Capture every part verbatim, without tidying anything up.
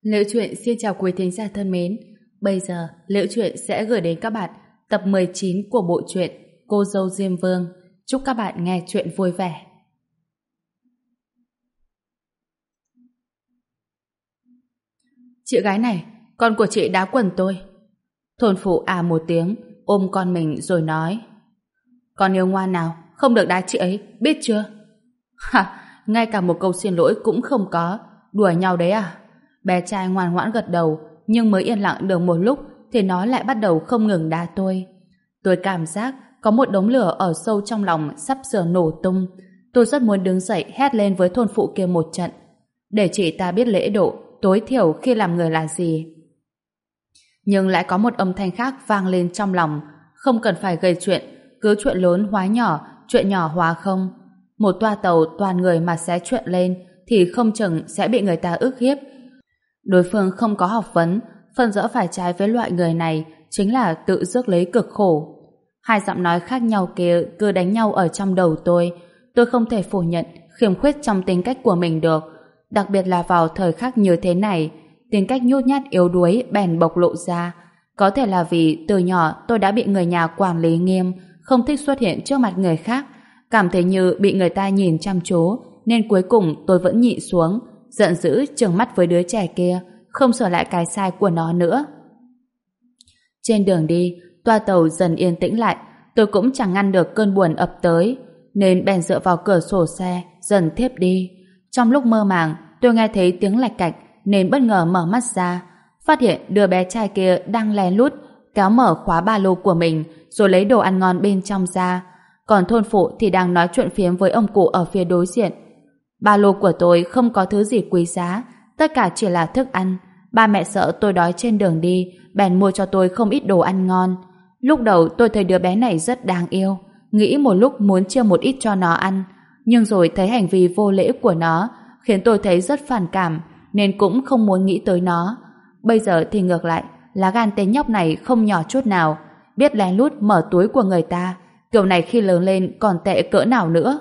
Liễu Chuyện xin chào quý thính giả thân mến. Bây giờ, Liễu Chuyện sẽ gửi đến các bạn tập mười chín của bộ truyện Cô dâu Diêm Vương. Chúc các bạn nghe chuyện vui vẻ. Chị gái này, con của chị đá quần tôi. Thôn phụ à một tiếng, ôm con mình rồi nói: Con yêu ngoan nào, không được đá chị ấy, biết chưa? Ha, ngay cả một câu xin lỗi cũng không có. Đùa nhau đấy à? Bé trai ngoan ngoãn gật đầu, nhưng mới yên lặng được một lúc thì nó lại bắt đầu không ngừng đá tôi. Tôi cảm giác có một đống lửa ở sâu trong lòng sắp sửa nổ tung. Tôi rất muốn đứng dậy hét lên với thôn phụ kia một trận, để chị ta biết lễ độ tối thiểu khi làm người là gì. Nhưng lại có một âm thanh khác vang lên trong lòng: không cần phải gây chuyện, cứ chuyện lớn hóa nhỏ, chuyện nhỏ hóa không. Một toa tàu toàn người mà xé chuyện lên thì không chừng sẽ bị người ta ức hiếp. Đối phương không có học vấn, phần dỡ phải trái với loại người này chính là tự rước lấy cực khổ. Hai giọng nói khác nhau kia cứ đánh nhau ở trong đầu tôi. Tôi không thể phủ nhận khiếm khuyết trong tính cách của mình được, đặc biệt là vào thời khắc như thế này. Tính cách nhút nhát yếu đuối bèn bộc lộ ra. Có thể là vì từ nhỏ tôi đã bị người nhà quản lý nghiêm, không thích xuất hiện trước mặt người khác, cảm thấy như bị người ta nhìn chăm chú, nên cuối cùng tôi vẫn nhịn xuống, giận dữ trừng mắt với đứa trẻ kia, không sửa lại cái sai của nó nữa. Trên đường đi, toa tàu dần yên tĩnh lại. Tôi cũng chẳng ngăn được cơn buồn ập tới, nên bèn dựa vào cửa sổ xe dần thiếp đi. Trong lúc mơ màng, tôi nghe thấy tiếng lạch cạch nên bất ngờ mở mắt ra, phát hiện đứa bé trai kia đang lén lút kéo mở khóa ba lô của mình rồi lấy đồ ăn ngon bên trong ra. Còn thôn phụ thì đang nói chuyện phiếm với ông cụ ở phía đối diện. Ba lô của tôi không có thứ gì quý giá, tất cả chỉ là thức ăn. Ba mẹ sợ tôi đói trên đường đi, bèn mua cho tôi không ít đồ ăn ngon. Lúc đầu tôi thấy đứa bé này rất đáng yêu, nghĩ một lúc muốn chia một ít cho nó ăn, nhưng rồi thấy hành vi vô lễ của nó khiến tôi thấy rất phản cảm, nên cũng không muốn nghĩ tới nó. Bây giờ thì ngược lại, lá gan tên nhóc này không nhỏ chút nào, biết lén lút mở túi của người ta. Kiểu này khi lớn lên còn tệ cỡ nào nữa.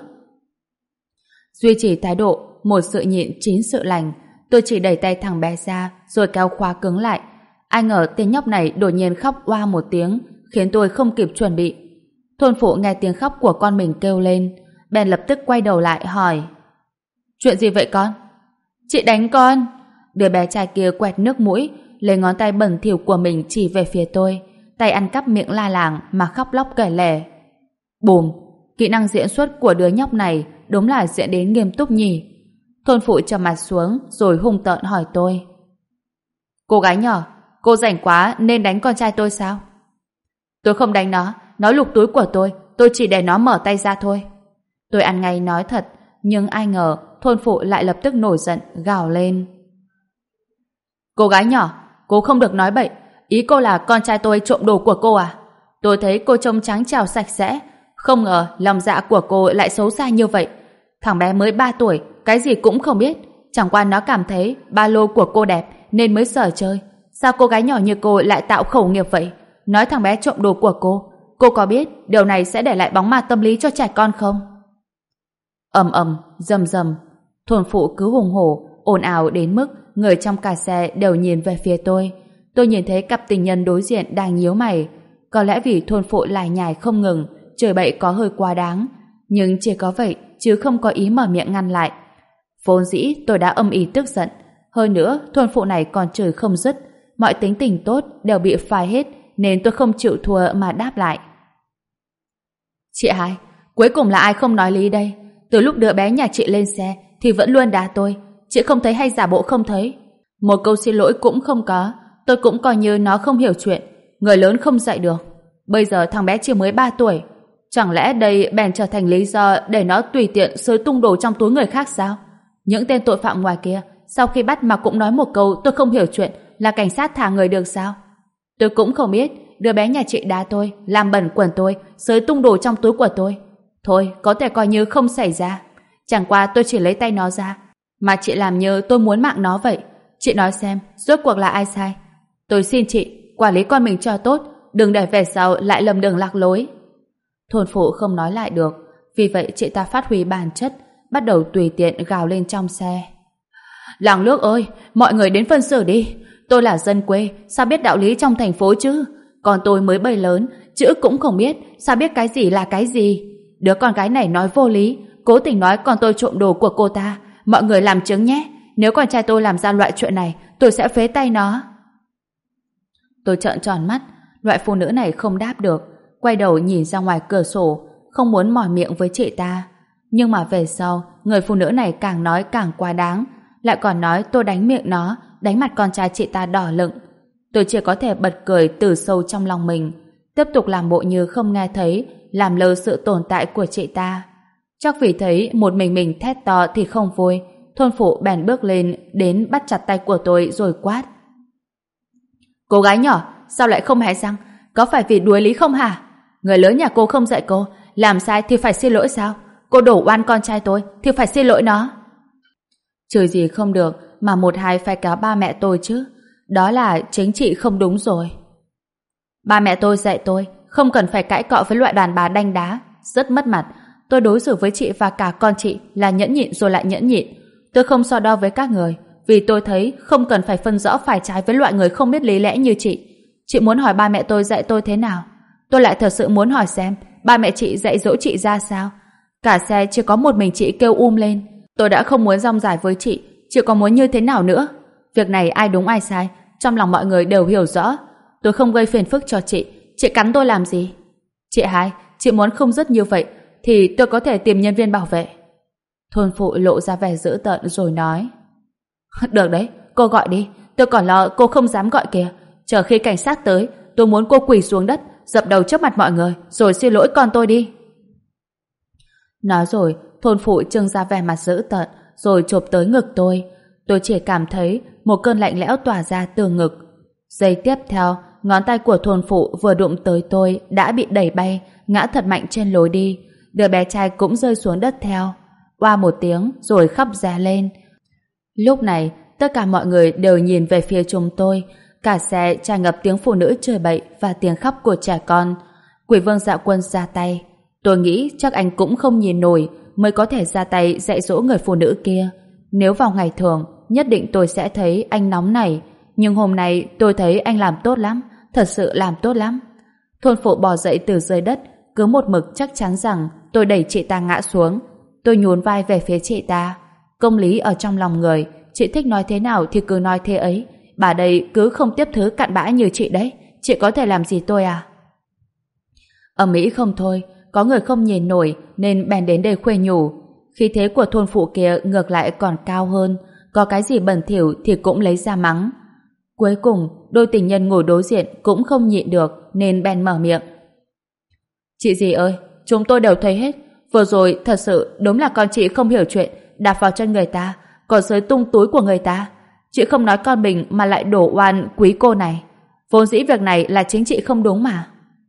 Duy trì thái độ một sự nhịn chín sự lành, tôi chỉ đẩy tay thằng bé ra rồi kéo khóa cứng lại. Ai ngờ tên nhóc này đột nhiên khóc oa một tiếng, khiến tôi không kịp chuẩn bị. Thôn phụ nghe tiếng khóc của con mình kêu lên, bèn lập tức quay đầu lại hỏi: Chuyện gì vậy con? Chị đánh con. Đứa bé trai kia quẹt nước mũi, lấy ngón tay bẩn thỉu của mình chỉ về phía tôi, tay ăn cắp miệng la làng mà khóc lóc kể lể. Bùm, kỹ năng diễn xuất của đứa nhóc này đúng là diễn đến nghiêm túc nhỉ. Thôn phụ trầm mặt xuống rồi hung tợn hỏi tôi: Cô gái nhỏ, cô rảnh quá nên đánh con trai tôi sao? Tôi không đánh nó, nó lục túi của tôi, tôi chỉ để nó mở tay ra thôi. Tôi ăn ngay nói thật, nhưng ai ngờ thôn phụ lại lập tức nổi giận gào lên: Cô gái nhỏ, cô không được nói bậy, ý cô là con trai tôi trộm đồ của cô à? Tôi thấy cô trông trắng trẻo sạch sẽ, không ngờ lòng dạ của cô lại xấu xa như vậy. Thằng bé mới ba tuổi, cái gì cũng không biết, chẳng qua nó cảm thấy ba lô của cô đẹp nên mới sở chơi. Sao cô gái nhỏ như cô lại tạo khẩu nghiệp vậy? Nói thằng bé trộm đồ của cô, cô có biết điều này sẽ để lại bóng ma tâm lý cho trẻ con không? Ầm ầm, rầm rầm, thôn phụ cứ hùng hổ, ồn ào đến mức người trong cả xe đều nhìn về phía tôi. Tôi nhìn thấy cặp tình nhân đối diện đang nhíu mày. Có lẽ vì thôn phụ lải nhải không ngừng, chửi bậy có hơi quá đáng, nhưng chỉ có vậy chứ không có ý mở miệng ngăn lại. Vốn dĩ tôi đã âm ỉ tức giận, hơn nữa thôn phụ này còn chửi không dứt, mọi tính tình tốt đều bị phai hết, nên tôi không chịu thua mà đáp lại. Chị hai, cuối cùng là ai không nói lý đây? Từ lúc đứa bé nhà chị lên xe thì vẫn luôn đá tôi, chị không thấy hay giả bộ không thấy? Một câu xin lỗi cũng không có, tôi cũng coi như nó không hiểu chuyện, người lớn không dạy được. Bây giờ thằng bé chỉ mới ba tuổi, chẳng lẽ đây bèn trở thành lý do để nó tùy tiện sới tung đồ trong túi người khác sao? Những tên tội phạm ngoài kia sau khi bắt mà cũng nói một câu tôi không hiểu chuyện là cảnh sát thả người được sao? Tôi cũng không biết đứa bé nhà chị đá tôi, làm bẩn quần tôi, sới tung đồ trong túi của tôi. Thôi, có thể coi như không xảy ra. Chẳng qua tôi chỉ lấy tay nó ra, mà chị làm như tôi muốn mạng nó vậy. Chị nói xem, rốt cuộc là ai sai? Tôi xin chị, quản lý con mình cho tốt, đừng để về sau lại lầm đường lạc lối. Thôn phụ không nói lại được, vì vậy chị ta phát huy bản chất, bắt đầu tùy tiện gào lên trong xe. Làng Nước ơi, mọi người đến phân xử đi. Tôi là dân quê, sao biết đạo lý trong thành phố chứ? Còn tôi mới bầy lớn, chữ cũng không biết, sao biết cái gì là cái gì? Đứa con gái này nói vô lý, cố tình nói con tôi trộm đồ của cô ta. Mọi người làm chứng nhé. Nếu con trai tôi làm ra loại chuyện này, tôi sẽ phế tay nó. Tôi trợn tròn mắt, loại phụ nữ này không đáp được, quay đầu nhìn ra ngoài cửa sổ, không muốn mỏi miệng với chị ta. Nhưng mà về sau, người phụ nữ này càng nói càng quá đáng, lại còn nói tôi đánh miệng nó, đánh mặt con trai chị ta đỏ lựng. Tôi chỉ có thể bật cười từ sâu trong lòng mình, tiếp tục làm bộ như không nghe thấy, làm lơ sự tồn tại của chị ta. Chắc vì thấy một mình mình thét to thì không vui, thôn phụ bèn bước lên đến bắt chặt tay của tôi rồi quát. Cô gái nhỏ, sao lại không hé răng? Có phải vì đuối lý không hả? Người lớn nhà cô không dạy cô, làm sai thì phải xin lỗi sao? Cô đổ oan con trai tôi thì phải xin lỗi nó. Chửi gì không được mà một hai phải cáo ba mẹ tôi chứ. Đó là chính chị không đúng rồi. Ba mẹ tôi dạy tôi không cần phải cãi cọ với loại đàn bà đanh đá, rất mất mặt. Tôi đối xử với chị và cả con chị là nhẫn nhịn rồi lại nhẫn nhịn. Tôi không so đo với các người, vì tôi thấy không cần phải phân rõ phải trái với loại người không biết lý lẽ như chị. Chị muốn hỏi ba mẹ tôi dạy tôi thế nào? Tôi lại thật sự muốn hỏi xem ba mẹ chị dạy dỗ chị ra sao. Cả xe chỉ có một mình chị kêu um lên. Tôi đã không muốn rong dài với chị, chị còn muốn như thế nào nữa? Việc này ai đúng ai sai, trong lòng mọi người đều hiểu rõ. Tôi không gây phiền phức cho chị, chị cắn tôi làm gì? Chị hai, chị muốn không dứt như vậy thì tôi có thể tìm nhân viên bảo vệ. Thôn phụ lộ ra vẻ dữ tợn rồi nói. Được đấy, cô gọi đi, tôi còn lo cô không dám gọi kìa. Chờ khi cảnh sát tới, tôi muốn cô quỳ xuống đất, dập đầu trước mặt mọi người, rồi xin lỗi con tôi đi. Nói rồi, thôn phụ trưng ra vẻ mặt dữ tợn, rồi chộp tới ngực tôi. Tôi chỉ cảm thấy một cơn lạnh lẽo tỏa ra từ ngực. Giây tiếp theo, ngón tay của thôn phụ vừa đụng tới tôi đã bị đẩy bay, ngã thật mạnh trên lối đi. Đứa bé trai cũng rơi xuống đất theo. Oa một tiếng rồi khóc ré lên. Lúc này, tất cả mọi người đều nhìn về phía chúng tôi. Cả xe tràn ngập tiếng phụ nữ chửi bậy và tiếng khóc của trẻ con. Quỷ vương Dạ Quân ra tay. Tôi nghĩ chắc anh cũng không nhìn nổi mới có thể ra tay dạy dỗ người phụ nữ kia. Nếu vào ngày thường, nhất định tôi sẽ thấy anh nóng nảy. Nhưng hôm nay tôi thấy anh làm tốt lắm, thật sự làm tốt lắm. Thôn phụ bò dậy từ dưới đất, cứ một mực chắc chắn rằng tôi đẩy chị ta ngã xuống. Tôi nhún vai về phía chị ta. Công lý ở trong lòng người, chị thích nói thế nào thì cứ nói thế ấy. Bà đây cứ không tiếp thứ cặn bã như chị đấy. Chị có thể làm gì tôi à? Ầm ĩ không thôi, có người không nhìn nổi nên bèn đến đây khuê nhủ. Khí thế của thôn phụ kia ngược lại còn cao hơn, có cái gì bẩn thỉu thì cũng lấy ra mắng. Cuối cùng, đôi tình nhân ngồi đối diện cũng không nhịn được nên bèn mở miệng. Chị dì ơi, chúng tôi đều thấy hết. Vừa rồi thật sự đúng là con chị không hiểu chuyện, đạp vào chân người ta, còn xới tung túi của người ta. Chị không nói con mình mà lại đổ oan quý cô này. Vốn dĩ việc này là chính chị không đúng mà.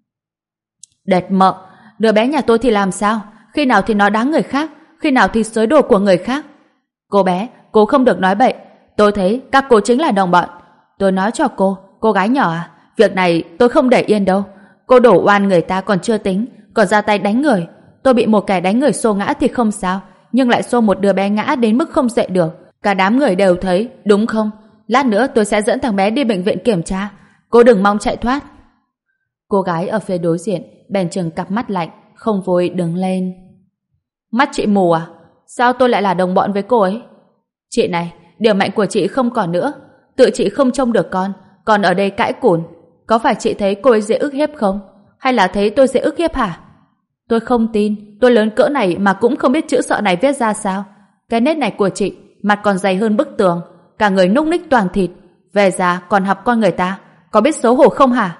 Đệt mợ, đứa bé nhà tôi thì làm sao? Khi nào thì nó đáng người khác, khi nào thì xới đồ của người khác. Cô bé, cô không được nói bậy. Tôi thấy các cô chính là đồng bọn. Tôi nói cho cô, cô gái nhỏ à, việc này tôi không để yên đâu. Cô đổ oan người ta còn chưa tính, còn ra tay đánh người. Tôi bị một kẻ đánh người xô ngã thì không sao, nhưng lại xô một đứa bé ngã đến mức không dậy được. Cả đám người đều thấy, đúng không? Lát nữa tôi sẽ dẫn thằng bé đi bệnh viện kiểm tra. Cô đừng mong chạy thoát. Cô gái ở phía đối diện bèn trừng cặp mắt lạnh, không vui đứng lên. Mắt chị mù à? Sao tôi lại là đồng bọn với cô ấy? Chị này, điểm mạnh của chị không còn nữa. Tự chị không trông được con, còn ở đây cãi cùn. Có phải chị thấy cô ấy dễ ức hiếp không? Hay là thấy tôi dễ ức hiếp hả? Tôi không tin, tôi lớn cỡ này mà cũng không biết chữ sợ này viết ra sao. Cái nét này của chị, mặt còn dày hơn bức tường, cả người núc ních toàn thịt, về già còn học con người ta, có biết xấu hổ không hả?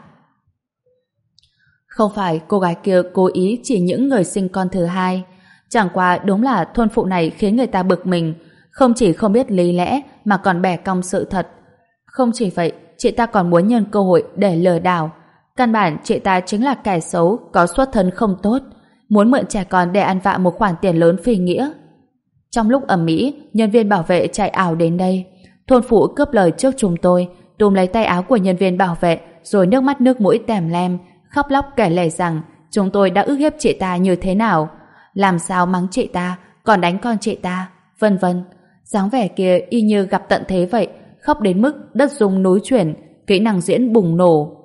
Không phải cô gái kia cố ý chỉ những người sinh con thứ hai, chẳng qua đúng là thôn phụ này khiến người ta bực mình, không chỉ không biết lý lẽ mà còn bẻ cong sự thật. Không chỉ vậy, chị ta còn muốn nhân cơ hội để lừa đảo. Căn bản chị ta chính là kẻ xấu, có xuất thân không tốt, muốn mượn trẻ con để ăn vạ một khoản tiền lớn phi nghĩa. Trong lúc ầm ĩ, nhân viên bảo vệ chạy ảo đến đây. Thôn phụ cướp lời trước chúng tôi, túm lấy tay áo của nhân viên bảo vệ, rồi nước mắt nước mũi tèm lem, khóc lóc kể lể rằng chúng tôi đã ức hiếp chị ta như thế nào, làm sao mắng chị ta, còn đánh con chị ta, vân vân. Dáng vẻ kia y như gặp tận thế vậy, khóc đến mức đất rung núi chuyển, kỹ năng diễn bùng nổ.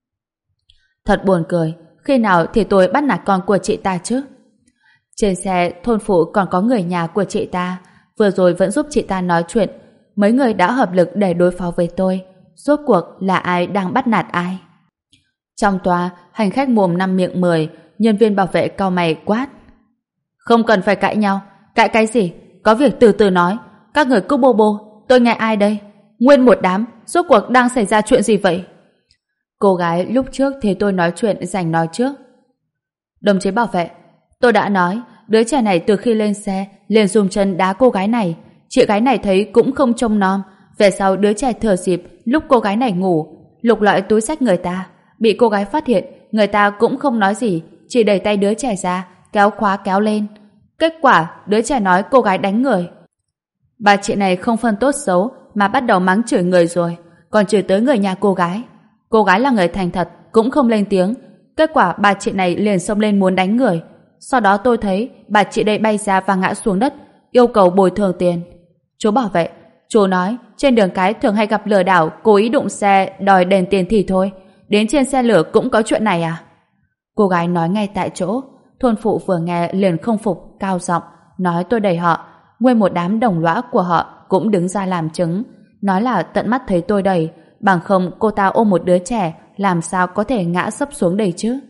Thật buồn cười, khi nào thì tôi bắt nạt con của chị ta chứ? Trên xe, thôn phụ còn có người nhà của chị ta, vừa rồi vẫn giúp chị ta nói chuyện. Mấy người đã hợp lực để đối phó với tôi. Rốt cuộc là ai đang bắt nạt ai? Trong toa, hành khách mồm năm miệng mười, nhân viên bảo vệ cau mày quát. Không cần phải cãi nhau, cãi cái gì? Có việc từ từ nói. Các người cứ bô bô, tôi nghe ai đây? Nguyên một đám, rốt cuộc đang xảy ra chuyện gì vậy? Cô gái lúc trước thấy tôi nói chuyện giành nói trước. Đồng chí bảo vệ, tôi đã nói, đứa trẻ này từ khi lên xe liền dùng chân đá cô gái này. Chị gái này thấy cũng không trông nom. Về sau đứa trẻ thừa dịp lúc cô gái này ngủ, lục lọi túi xách người ta. Bị cô gái phát hiện, người ta cũng không nói gì, chỉ đẩy tay đứa trẻ ra, kéo khóa kéo lên. Kết quả, đứa trẻ nói cô gái đánh người. Bà chị này không phân tốt xấu mà bắt đầu mắng chửi người rồi, còn chửi tới người nhà cô gái. Cô gái là người thành thật, cũng không lên tiếng. Kết quả bà chị này liền xông lên muốn đánh người. Sau đó tôi thấy bà chị đây bay ra và ngã xuống đất, yêu cầu bồi thường tiền. Chú bảo vệ, chú nói trên đường cái thường hay gặp lừa đảo cố ý đụng xe đòi đền tiền thì thôi, đến trên xe lửa cũng có chuyện này à? Cô gái nói ngay tại chỗ. Thôn phụ vừa nghe liền không phục, cao giọng nói tôi đẩy họ. Nguyên một đám đồng lõa của họ cũng đứng ra làm chứng, nói là tận mắt thấy tôi đẩy, bằng không cô ta ôm một đứa trẻ làm sao có thể ngã sấp xuống đây chứ?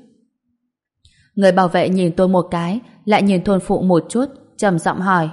Người bảo vệ nhìn tôi một cái, lại nhìn thôn phụ một chút, trầm giọng hỏi.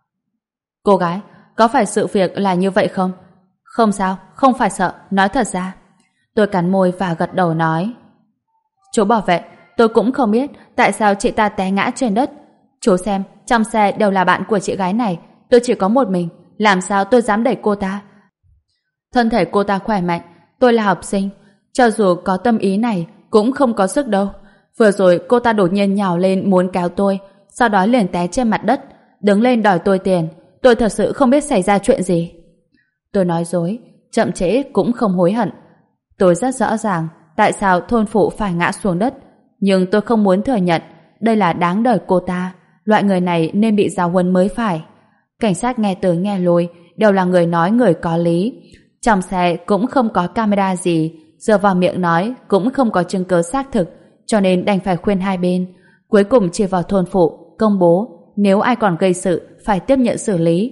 Cô gái, có phải sự việc là như vậy không? Không sao, không phải sợ, nói thật ra. Tôi cắn môi và gật đầu nói. Chú bảo vệ, tôi cũng không biết tại sao chị ta té ngã trên đất. Chú xem, trong xe đều là bạn của chị gái này, tôi chỉ có một mình, làm sao tôi dám đẩy cô ta? Thân thể cô ta khỏe mạnh, tôi là học sinh, cho dù có tâm ý này cũng không có sức đâu. Vừa rồi cô ta đột nhiên nhào lên muốn kéo tôi, sau đó liền té trên mặt đất, đứng lên đòi tôi tiền. Tôi thật sự không biết xảy ra chuyện gì. Tôi nói dối, chậm trễ cũng không hối hận. Tôi rất rõ ràng tại sao thôn phụ phải ngã xuống đất, nhưng tôi không muốn thừa nhận đây là đáng đời cô ta. Loại người này nên bị giáo huấn mới phải. Cảnh sát nghe tới nghe lui đều là người nói người có lý. Trong xe cũng không có camera gì, dựa vào miệng nói cũng không có chứng cứ xác thực, cho nên đành phải khuyên hai bên. Cuối cùng chỉ vào thôn phụ công bố nếu ai còn gây sự phải tiếp nhận xử lý.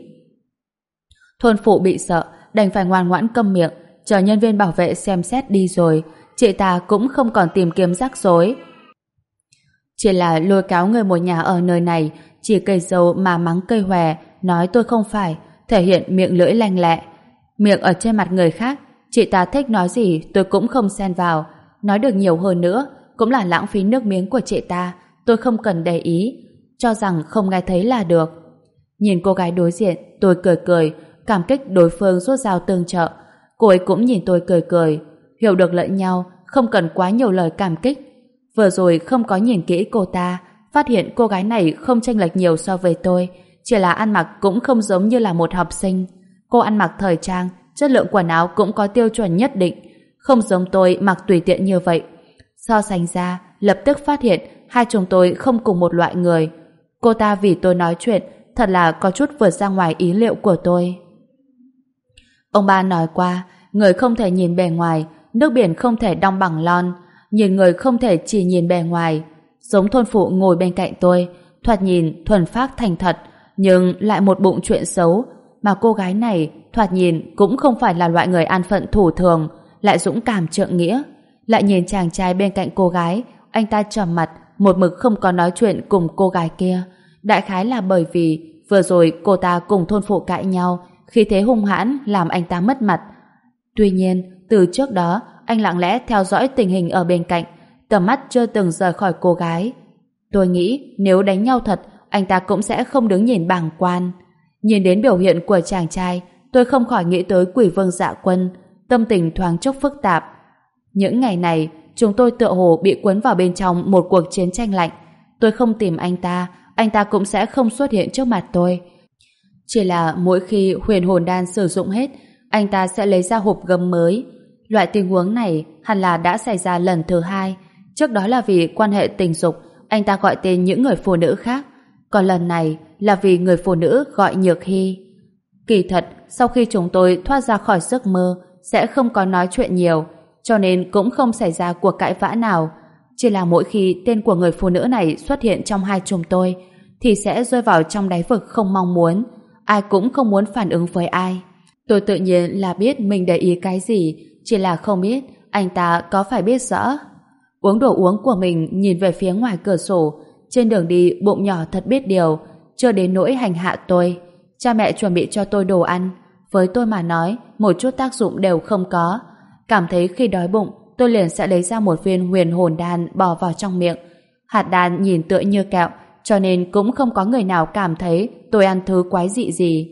Thôn phụ bị sợ đành phải ngoan ngoãn câm miệng, chờ nhân viên bảo vệ xem xét đi rồi. Chị ta cũng không còn tìm kiếm rắc rối, chỉ là lôi kéo người một nhà ở nơi này, chỉ cây dâu mà mắng cây hòe, nói tôi không phải, thể hiện miệng lưỡi lanh lẹ. Miệng ở trên mặt người khác, chị ta thích nói gì tôi cũng không xen vào, nói được nhiều hơn nữa cũng là lãng phí nước miếng của chị ta, tôi không cần để ý, cho rằng không nghe thấy là được. Nhìn cô gái đối diện, tôi cười cười, cảm kích đối phương rút dao tương trợ. Cô ấy cũng nhìn tôi cười cười, hiểu được lẫn nhau, không cần quá nhiều lời cảm kích. Vừa rồi không có nhìn kỹ cô ta, phát hiện cô gái này không chênh lệch nhiều so với tôi, chỉ là ăn mặc cũng không giống như là một học sinh. Cô ăn mặc thời trang, chất lượng quần áo cũng có tiêu chuẩn nhất định, không giống tôi mặc tùy tiện như vậy. So sánh ra, lập tức phát hiện hai chúng tôi không cùng một loại người. Cô ta vì tôi nói chuyện, thật là có chút vượt ra ngoài ý liệu của tôi. Ông ba nói qua, người không thể nhìn bề ngoài, nước biển không thể đong bằng lon, nhìn người không thể chỉ nhìn bề ngoài. Giống thôn phụ ngồi bên cạnh tôi, thoạt nhìn thuần phác thành thật, nhưng lại một bụng chuyện xấu. Mà cô gái này, thoạt nhìn cũng không phải là loại người an phận thủ thường, lại dũng cảm trượng nghĩa. Lại nhìn chàng trai bên cạnh cô gái, anh ta trầm mặt, một mực không có nói chuyện cùng cô gái kia. Đại khái là bởi vì vừa rồi cô ta cùng thôn phụ cãi nhau, khí thế hung hãn làm anh ta mất mặt. Tuy nhiên, từ trước đó, anh lặng lẽ theo dõi tình hình ở bên cạnh, tầm mắt chưa từng rời khỏi cô gái. Tôi nghĩ nếu đánh nhau thật, anh ta cũng sẽ không đứng nhìn bàng quan. Nhìn đến biểu hiện của chàng trai, tôi không khỏi nghĩ tới Quỷ Vương Dạ Quân, tâm tình thoáng chốc phức tạp. Những ngày này, chúng tôi tựa hồ bị cuốn vào bên trong một cuộc chiến tranh lạnh. Tôi không tìm anh ta, anh ta cũng sẽ không xuất hiện trước mặt tôi. Chỉ là mỗi khi huyền hồn đan sử dụng hết, anh ta sẽ lấy ra hộp gấm mới. Loại tình huống này hẳn là đã xảy ra lần thứ hai. Trước đó là vì quan hệ tình dục, anh ta gọi tên những người phụ nữ khác. Còn lần này là vì người phụ nữ gọi Nhược Hy. Kỳ thật, sau khi chúng tôi thoát ra khỏi giấc mơ, sẽ không có nói chuyện nhiều, cho nên cũng không xảy ra cuộc cãi vã nào. Chỉ là mỗi khi tên của người phụ nữ này xuất hiện trong hai chúng tôi, thì sẽ rơi vào trong đáy vực không mong muốn. Ai cũng không muốn phản ứng với ai. Tôi tự nhiên là biết mình để ý cái gì, chỉ là không biết anh ta có phải biết rõ. Uống đồ uống của mình, nhìn về phía ngoài cửa sổ. Trên đường đi, bụng nhỏ thật biết điều, chưa đến nỗi hành hạ tôi. Cha mẹ chuẩn bị cho tôi đồ ăn, với tôi mà nói, một chút tác dụng đều không có. Cảm thấy khi đói bụng, tôi liền sẽ lấy ra một viên huyền hồn đan bỏ vào trong miệng. Hạt đan nhìn tựa như kẹo, cho nên cũng không có người nào cảm thấy tôi ăn thứ quái dị gì.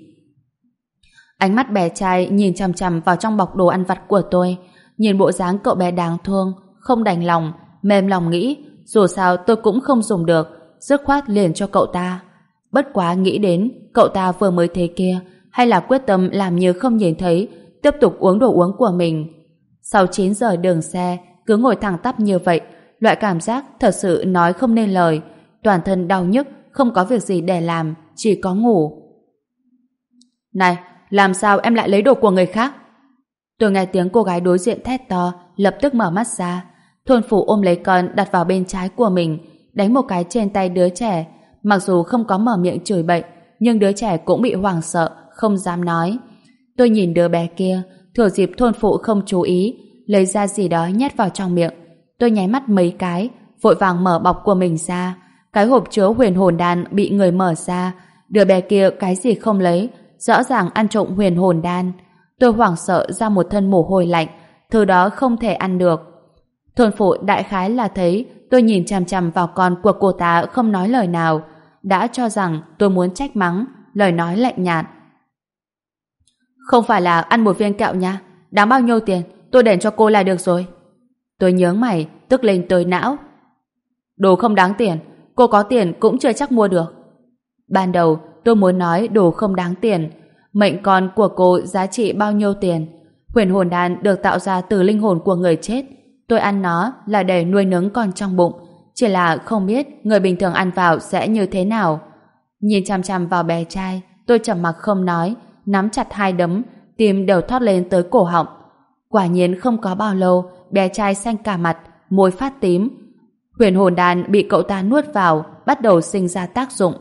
Ánh mắt bé trai nhìn chằm chằm vào trong bọc đồ ăn vặt của tôi, nhìn bộ dáng cậu bé đáng thương, không đành lòng, mềm lòng nghĩ, dù sao tôi cũng không dùng được, dứt khoát liền cho cậu ta. Bất quá nghĩ đến, cậu ta vừa mới thế kia, hay là quyết tâm làm như không nhìn thấy, tiếp tục uống đồ uống của mình. Sau chín giờ đường xe, cứ ngồi thẳng tắp như vậy, loại cảm giác thật sự nói không nên lời, toàn thân đau nhức, không có việc gì để làm, chỉ có ngủ. Này, làm sao em lại lấy đồ của người khác? Tôi nghe tiếng cô gái đối diện thét to, lập tức mở mắt ra. Thôn phụ ôm lấy con đặt vào bên trái của mình, đánh một cái trên tay đứa trẻ. Mặc dù không có mở miệng chửi bậy, nhưng đứa trẻ cũng bị hoảng sợ, không dám nói. Tôi nhìn đứa bé kia, thừa dịp thôn phụ không chú ý, lấy ra gì đó nhét vào trong miệng. Tôi nháy mắt mấy cái, vội vàng mở bọc của mình ra. Cái hộp chứa huyền hồn đan bị người mở ra. Đứa bé kia cái gì không lấy, rõ ràng ăn trộm huyền hồn đan. Tôi hoảng sợ ra một thân mồ hôi lạnh, thứ đó không thể ăn được. Thôn phụ đại khái là thấy tôi nhìn chằm chằm vào con của cô ta không nói lời nào, đã cho rằng tôi muốn trách mắng, lời nói lạnh nhạt. Không phải là ăn một viên kẹo nha, đáng bao nhiêu tiền, tôi đền cho cô là được rồi. Tôi nhướng mày, tức lên tới não. Đồ không đáng tiền, cô có tiền cũng chưa chắc mua được. Ban đầu tôi muốn nói đồ không đáng tiền, mệnh con của cô giá trị bao nhiêu tiền. Huyền hồn đan được tạo ra từ linh hồn của người chết, tôi ăn nó là để nuôi nấng con trong bụng, chỉ là không biết người bình thường ăn vào sẽ như thế nào. Nhìn chằm chằm vào bé trai, tôi trầm mặc không nói, nắm chặt hai đấm, tim đều thoát lên tới cổ họng. Quả nhiên không có bao lâu, bé trai xanh cả mặt, môi phát tím. Huyền hồn đan bị cậu ta nuốt vào, bắt đầu sinh ra tác dụng.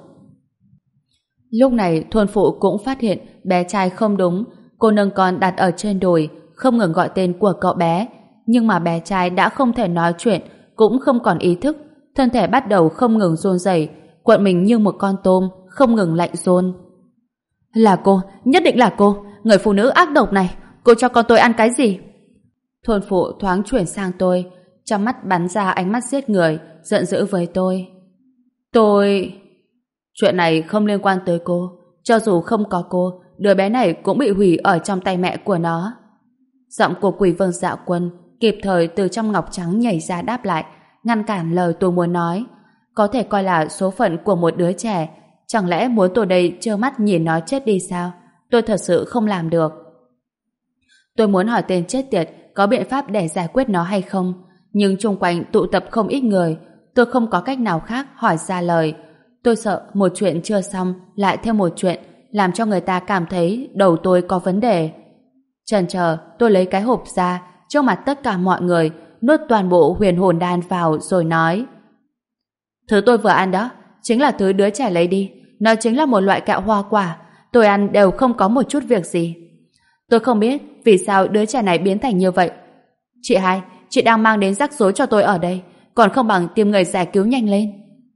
Lúc này thôn phụ cũng phát hiện bé trai không đúng. Cô nâng con đặt ở trên đùi, không ngừng gọi tên của cậu bé, nhưng mà bé trai đã không thể nói chuyện, cũng không còn ý thức, thân thể bắt đầu không ngừng run rẩy, cuộn mình như một con tôm, không ngừng lạnh run. Là cô, nhất định là cô, người phụ nữ ác độc này, cô cho con tôi ăn cái gì? Thôn phụ thoáng chuyển sang tôi, trong mắt bắn ra ánh mắt giết người, giận dữ với tôi. Tôi... Chuyện này không liên quan tới cô, cho dù không có cô, đứa bé này cũng bị hủy ở trong tay mẹ của nó. Giọng của Quỷ Vương Dạ Quân kịp thời từ trong ngọc trắng nhảy ra đáp lại, ngăn cản lời tôi muốn nói. Có thể coi là số phận của một đứa trẻ, chẳng lẽ muốn tôi đây trơ mắt nhìn nó chết đi sao? Tôi thật sự không làm được. Tôi muốn hỏi tên chết tiệt có biện pháp để giải quyết nó hay không, nhưng chung quanh tụ tập không ít người, tôi không có cách nào khác hỏi ra lời. Tôi sợ một chuyện chưa xong lại thêm một chuyện, làm cho người ta cảm thấy đầu tôi có vấn đề. Chần chờ, tôi lấy cái hộp ra, trước mặt tất cả mọi người, nuốt toàn bộ huyền hồn đan vào rồi nói: Thứ tôi vừa ăn đó, chính là thứ đứa trẻ lấy đi. Nó chính là một loại kẹo hoa quả, tôi ăn đều không có một chút việc gì. Tôi không biết vì sao đứa trẻ này biến thành như vậy. Chị hai, chị đang mang đến rắc rối cho tôi ở đây, còn không bằng tìm người giải cứu nhanh lên.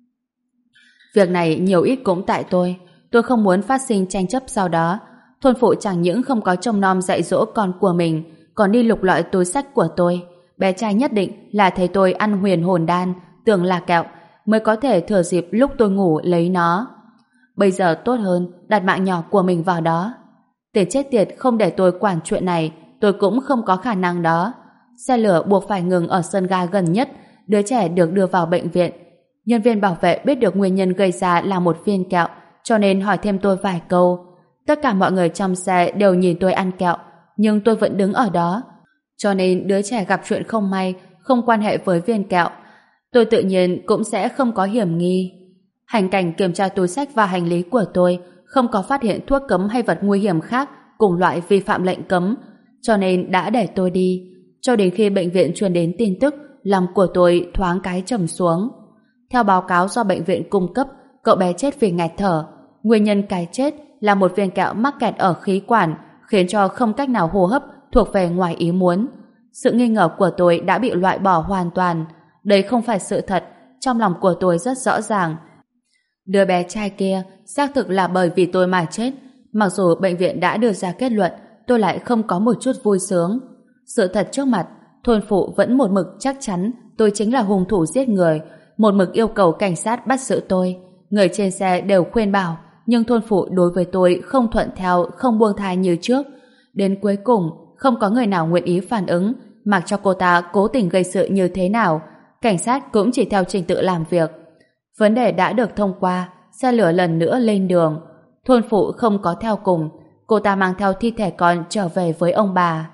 Việc này nhiều ít cũng tại tôi, tôi không muốn phát sinh tranh chấp sau đó. Thôn phụ chẳng những không có trông nom dạy dỗ con của mình, còn đi lục lọi túi xách của tôi. Bé trai nhất định là thấy tôi ăn huyền hồn đan, tưởng là kẹo, mới có thể thừa dịp lúc tôi ngủ lấy nó. Bây giờ tốt hơn đặt mạng nhỏ của mình vào đó. Để chết tiệt không để tôi quản chuyện này, tôi cũng không có khả năng đó. Xe lửa buộc phải ngừng ở sân ga gần nhất, đứa trẻ được đưa vào bệnh viện. Nhân viên bảo vệ biết được nguyên nhân gây ra là một viên kẹo, cho nên hỏi thêm tôi vài câu. Tất cả mọi người trong xe đều nhìn tôi ăn kẹo, nhưng tôi vẫn đứng ở đó. Cho nên đứa trẻ gặp chuyện không may, không quan hệ với viên kẹo, tôi tự nhiên cũng sẽ không có hiểm nghi. Hành cảnh kiểm tra túi xách và hành lý của tôi không có phát hiện thuốc cấm hay vật nguy hiểm khác cùng loại vi phạm lệnh cấm, cho nên đã để tôi đi. Cho đến khi bệnh viện truyền đến tin tức, lòng của tôi thoáng cái trầm xuống. Theo báo cáo do bệnh viện cung cấp, cậu bé chết vì nghẹt thở. Nguyên nhân cái chết là một viên kẹo mắc kẹt ở khí quản, khiến cho không cách nào hô hấp, thuộc về ngoài ý muốn. Sự nghi ngờ của tôi đã bị loại bỏ hoàn toàn. Đấy không phải sự thật, trong lòng của tôi rất rõ ràng. Đứa bé trai kia xác thực là bởi vì tôi mà chết. Mặc dù bệnh viện đã đưa ra kết luận, tôi lại không có một chút vui sướng. Sự thật trước mặt, thôn phụ vẫn một mực chắc chắn tôi chính là hung thủ giết người, một mực yêu cầu cảnh sát bắt giữ tôi. Người trên xe đều khuyên bảo, nhưng thôn phụ đối với tôi không thuận theo, không buông tha như trước. Đến cuối cùng, không có người nào nguyện ý phản ứng, mặc cho cô ta cố tình gây sự như thế nào. Cảnh sát cũng chỉ theo trình tự làm việc. Vấn đề đã được thông qua, xe lửa lần nữa lên đường. Thôn phụ không có theo cùng, cô ta mang theo thi thể con trở về với ông bà.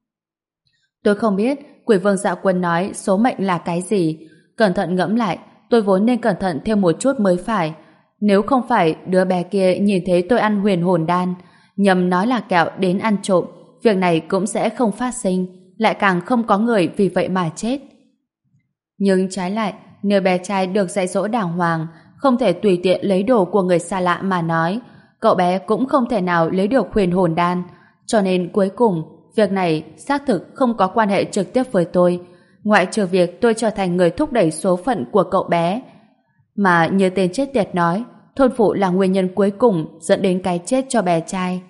Tôi không biết Quỷ Vương Dạ Quân nói số mệnh là cái gì. Cẩn thận ngẫm lại, tôi vốn nên cẩn thận thêm một chút mới phải. Nếu không phải đứa bé kia nhìn thấy tôi ăn huyền hồn đan, nhầm nói là kẹo đến ăn trộm, việc này cũng sẽ không phát sinh, lại càng không có người vì vậy mà chết. Nhưng trái lại, nếu bé trai được dạy dỗ đàng hoàng, không thể tùy tiện lấy đồ của người xa lạ mà nói, cậu bé cũng không thể nào lấy được huyền hồn đan. Cho nên cuối cùng, việc này xác thực không có quan hệ trực tiếp với tôi, ngoại trừ việc tôi trở thành người thúc đẩy số phận của cậu bé. Mà như tên chết tiệt nói, thôn phụ là nguyên nhân cuối cùng dẫn đến cái chết cho bé trai.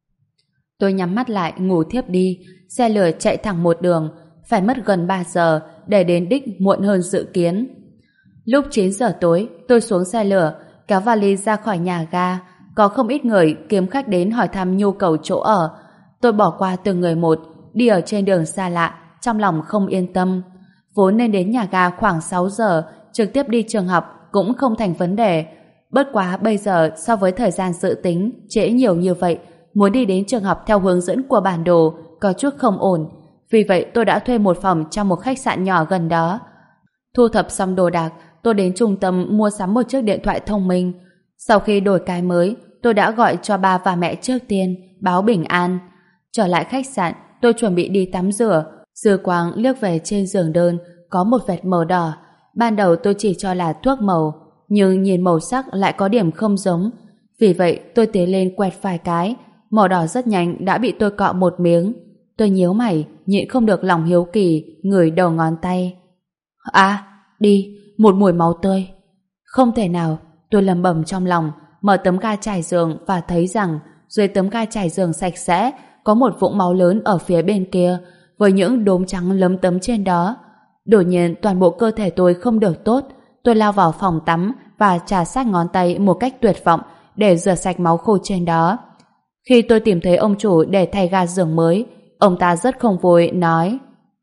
Tôi nhắm mắt lại ngủ thiếp đi. Xe lửa chạy thẳng một đường, phải mất gần ba giờ để đến đích muộn hơn dự kiến. Lúc chín giờ tối, tôi xuống xe lửa, kéo vali ra khỏi nhà ga. Có không ít người kiếm khách đến hỏi thăm nhu cầu chỗ ở. Tôi bỏ qua từng người một, đi ở trên đường xa lạ, trong lòng không yên tâm. Vốn nên đến nhà ga khoảng sáu giờ, trực tiếp đi trường học cũng không thành vấn đề. Bất quá bây giờ so với thời gian dự tính trễ nhiều như vậy, muốn đi đến trường học theo hướng dẫn của bản đồ có chút không ổn. Vì vậy tôi đã thuê một phòng trong một khách sạn nhỏ gần đó. Thu thập xong đồ đạc, tôi đến trung tâm mua sắm một chiếc điện thoại thông minh. Sau khi đổi cái mới, tôi đã gọi cho ba và mẹ trước tiên, báo bình an. Trở lại khách sạn, tôi chuẩn bị đi tắm rửa. Dư quang liếc về trên giường đơn, có một vệt màu đỏ. Ban đầu tôi chỉ cho là thuốc màu, nhưng nhìn màu sắc lại có điểm không giống. Vì vậy tôi tiến lên quẹt vài cái, màu đỏ rất nhanh đã bị tôi cọ một miếng. Tôi nhíu mày, nhịn không được lòng hiếu kỳ, ngửi đầu ngón tay. À, đi, một mùi máu tươi. Không thể nào, tôi lẩm bẩm trong lòng, mở tấm ga trải giường và thấy rằng dưới tấm ga trải giường sạch sẽ có một vũng máu lớn ở phía bên kia, với những đốm trắng lấm tấm trên đó. Đột nhiên toàn bộ cơ thể tôi không được tốt. Tôi lao vào phòng tắm và chà sát ngón tay một cách tuyệt vọng để rửa sạch máu khô trên đó. Khi tôi tìm thấy ông chủ để thay ga giường mới, ông ta rất không vui, nói: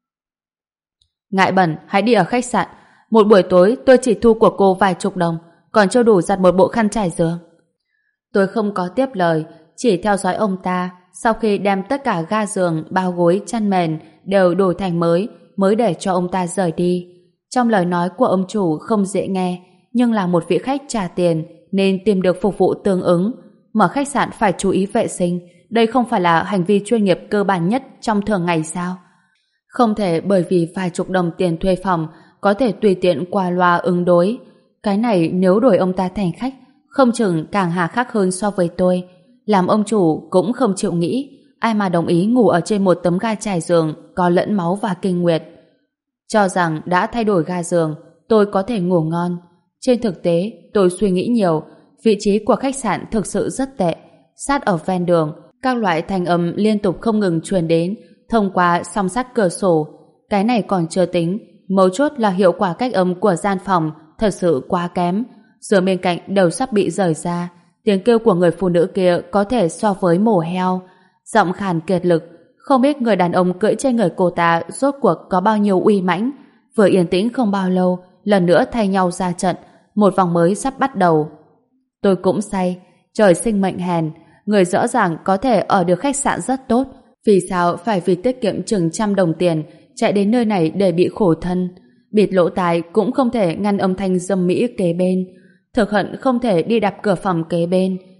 Ngại bẩn, hãy đi ở khách sạn. Một buổi tối tôi chỉ thu của cô vài chục đồng, còn chưa đủ giặt một bộ khăn trải giường. Tôi không có tiếp lời, chỉ theo dõi ông ta. Sau khi đem tất cả ga giường, bao gối, chăn mền đều đổi thành mới, mới để cho ông ta rời đi. Trong lời nói của ông chủ không dễ nghe, nhưng là một vị khách trả tiền nên tìm được phục vụ tương ứng. Mở khách sạn phải chú ý vệ sinh, đây không phải là hành vi chuyên nghiệp cơ bản nhất trong thường ngày sao? Không thể bởi vì vài chục đồng tiền thuê phòng có thể tùy tiện qua loa ứng đối. Cái này nếu đổi ông ta thành khách, không chừng càng hà khắc hơn so với tôi. Làm ông chủ cũng không chịu nghĩ, ai mà đồng ý ngủ ở trên một tấm ga trải giường có lẫn máu và kinh nguyệt. Cho rằng đã thay đổi ga giường, tôi có thể ngủ ngon. Trên thực tế, tôi suy nghĩ nhiều, vị trí của khách sạn thực sự rất tệ. Sát ở ven đường, các loại thanh âm liên tục không ngừng truyền đến thông qua song sắt cửa sổ. Cái này còn chưa tính, mấu chốt là hiệu quả cách âm của gian phòng thật sự quá kém. Giường bên cạnh đều sắp bị rời ra, tiếng kêu của người phụ nữ kia có thể so với mổ heo. Giọng khàn kiệt lực, không biết người đàn ông cưỡi trên người cô ta rốt cuộc có bao nhiêu uy mãnh. Vừa yên tĩnh không bao lâu, lần nữa thay nhau ra trận, một vòng mới sắp bắt đầu. Tôi cũng say, trời sinh mệnh hèn, người rõ ràng có thể ở được khách sạn rất tốt, vì sao phải vì tiết kiệm chừng trăm đồng tiền chạy đến nơi này để bị khổ thân. Bịt lỗ tai cũng không thể ngăn âm thanh dâm mỹ kế bên, thực hận không thể đi đập cửa phòng kế bên,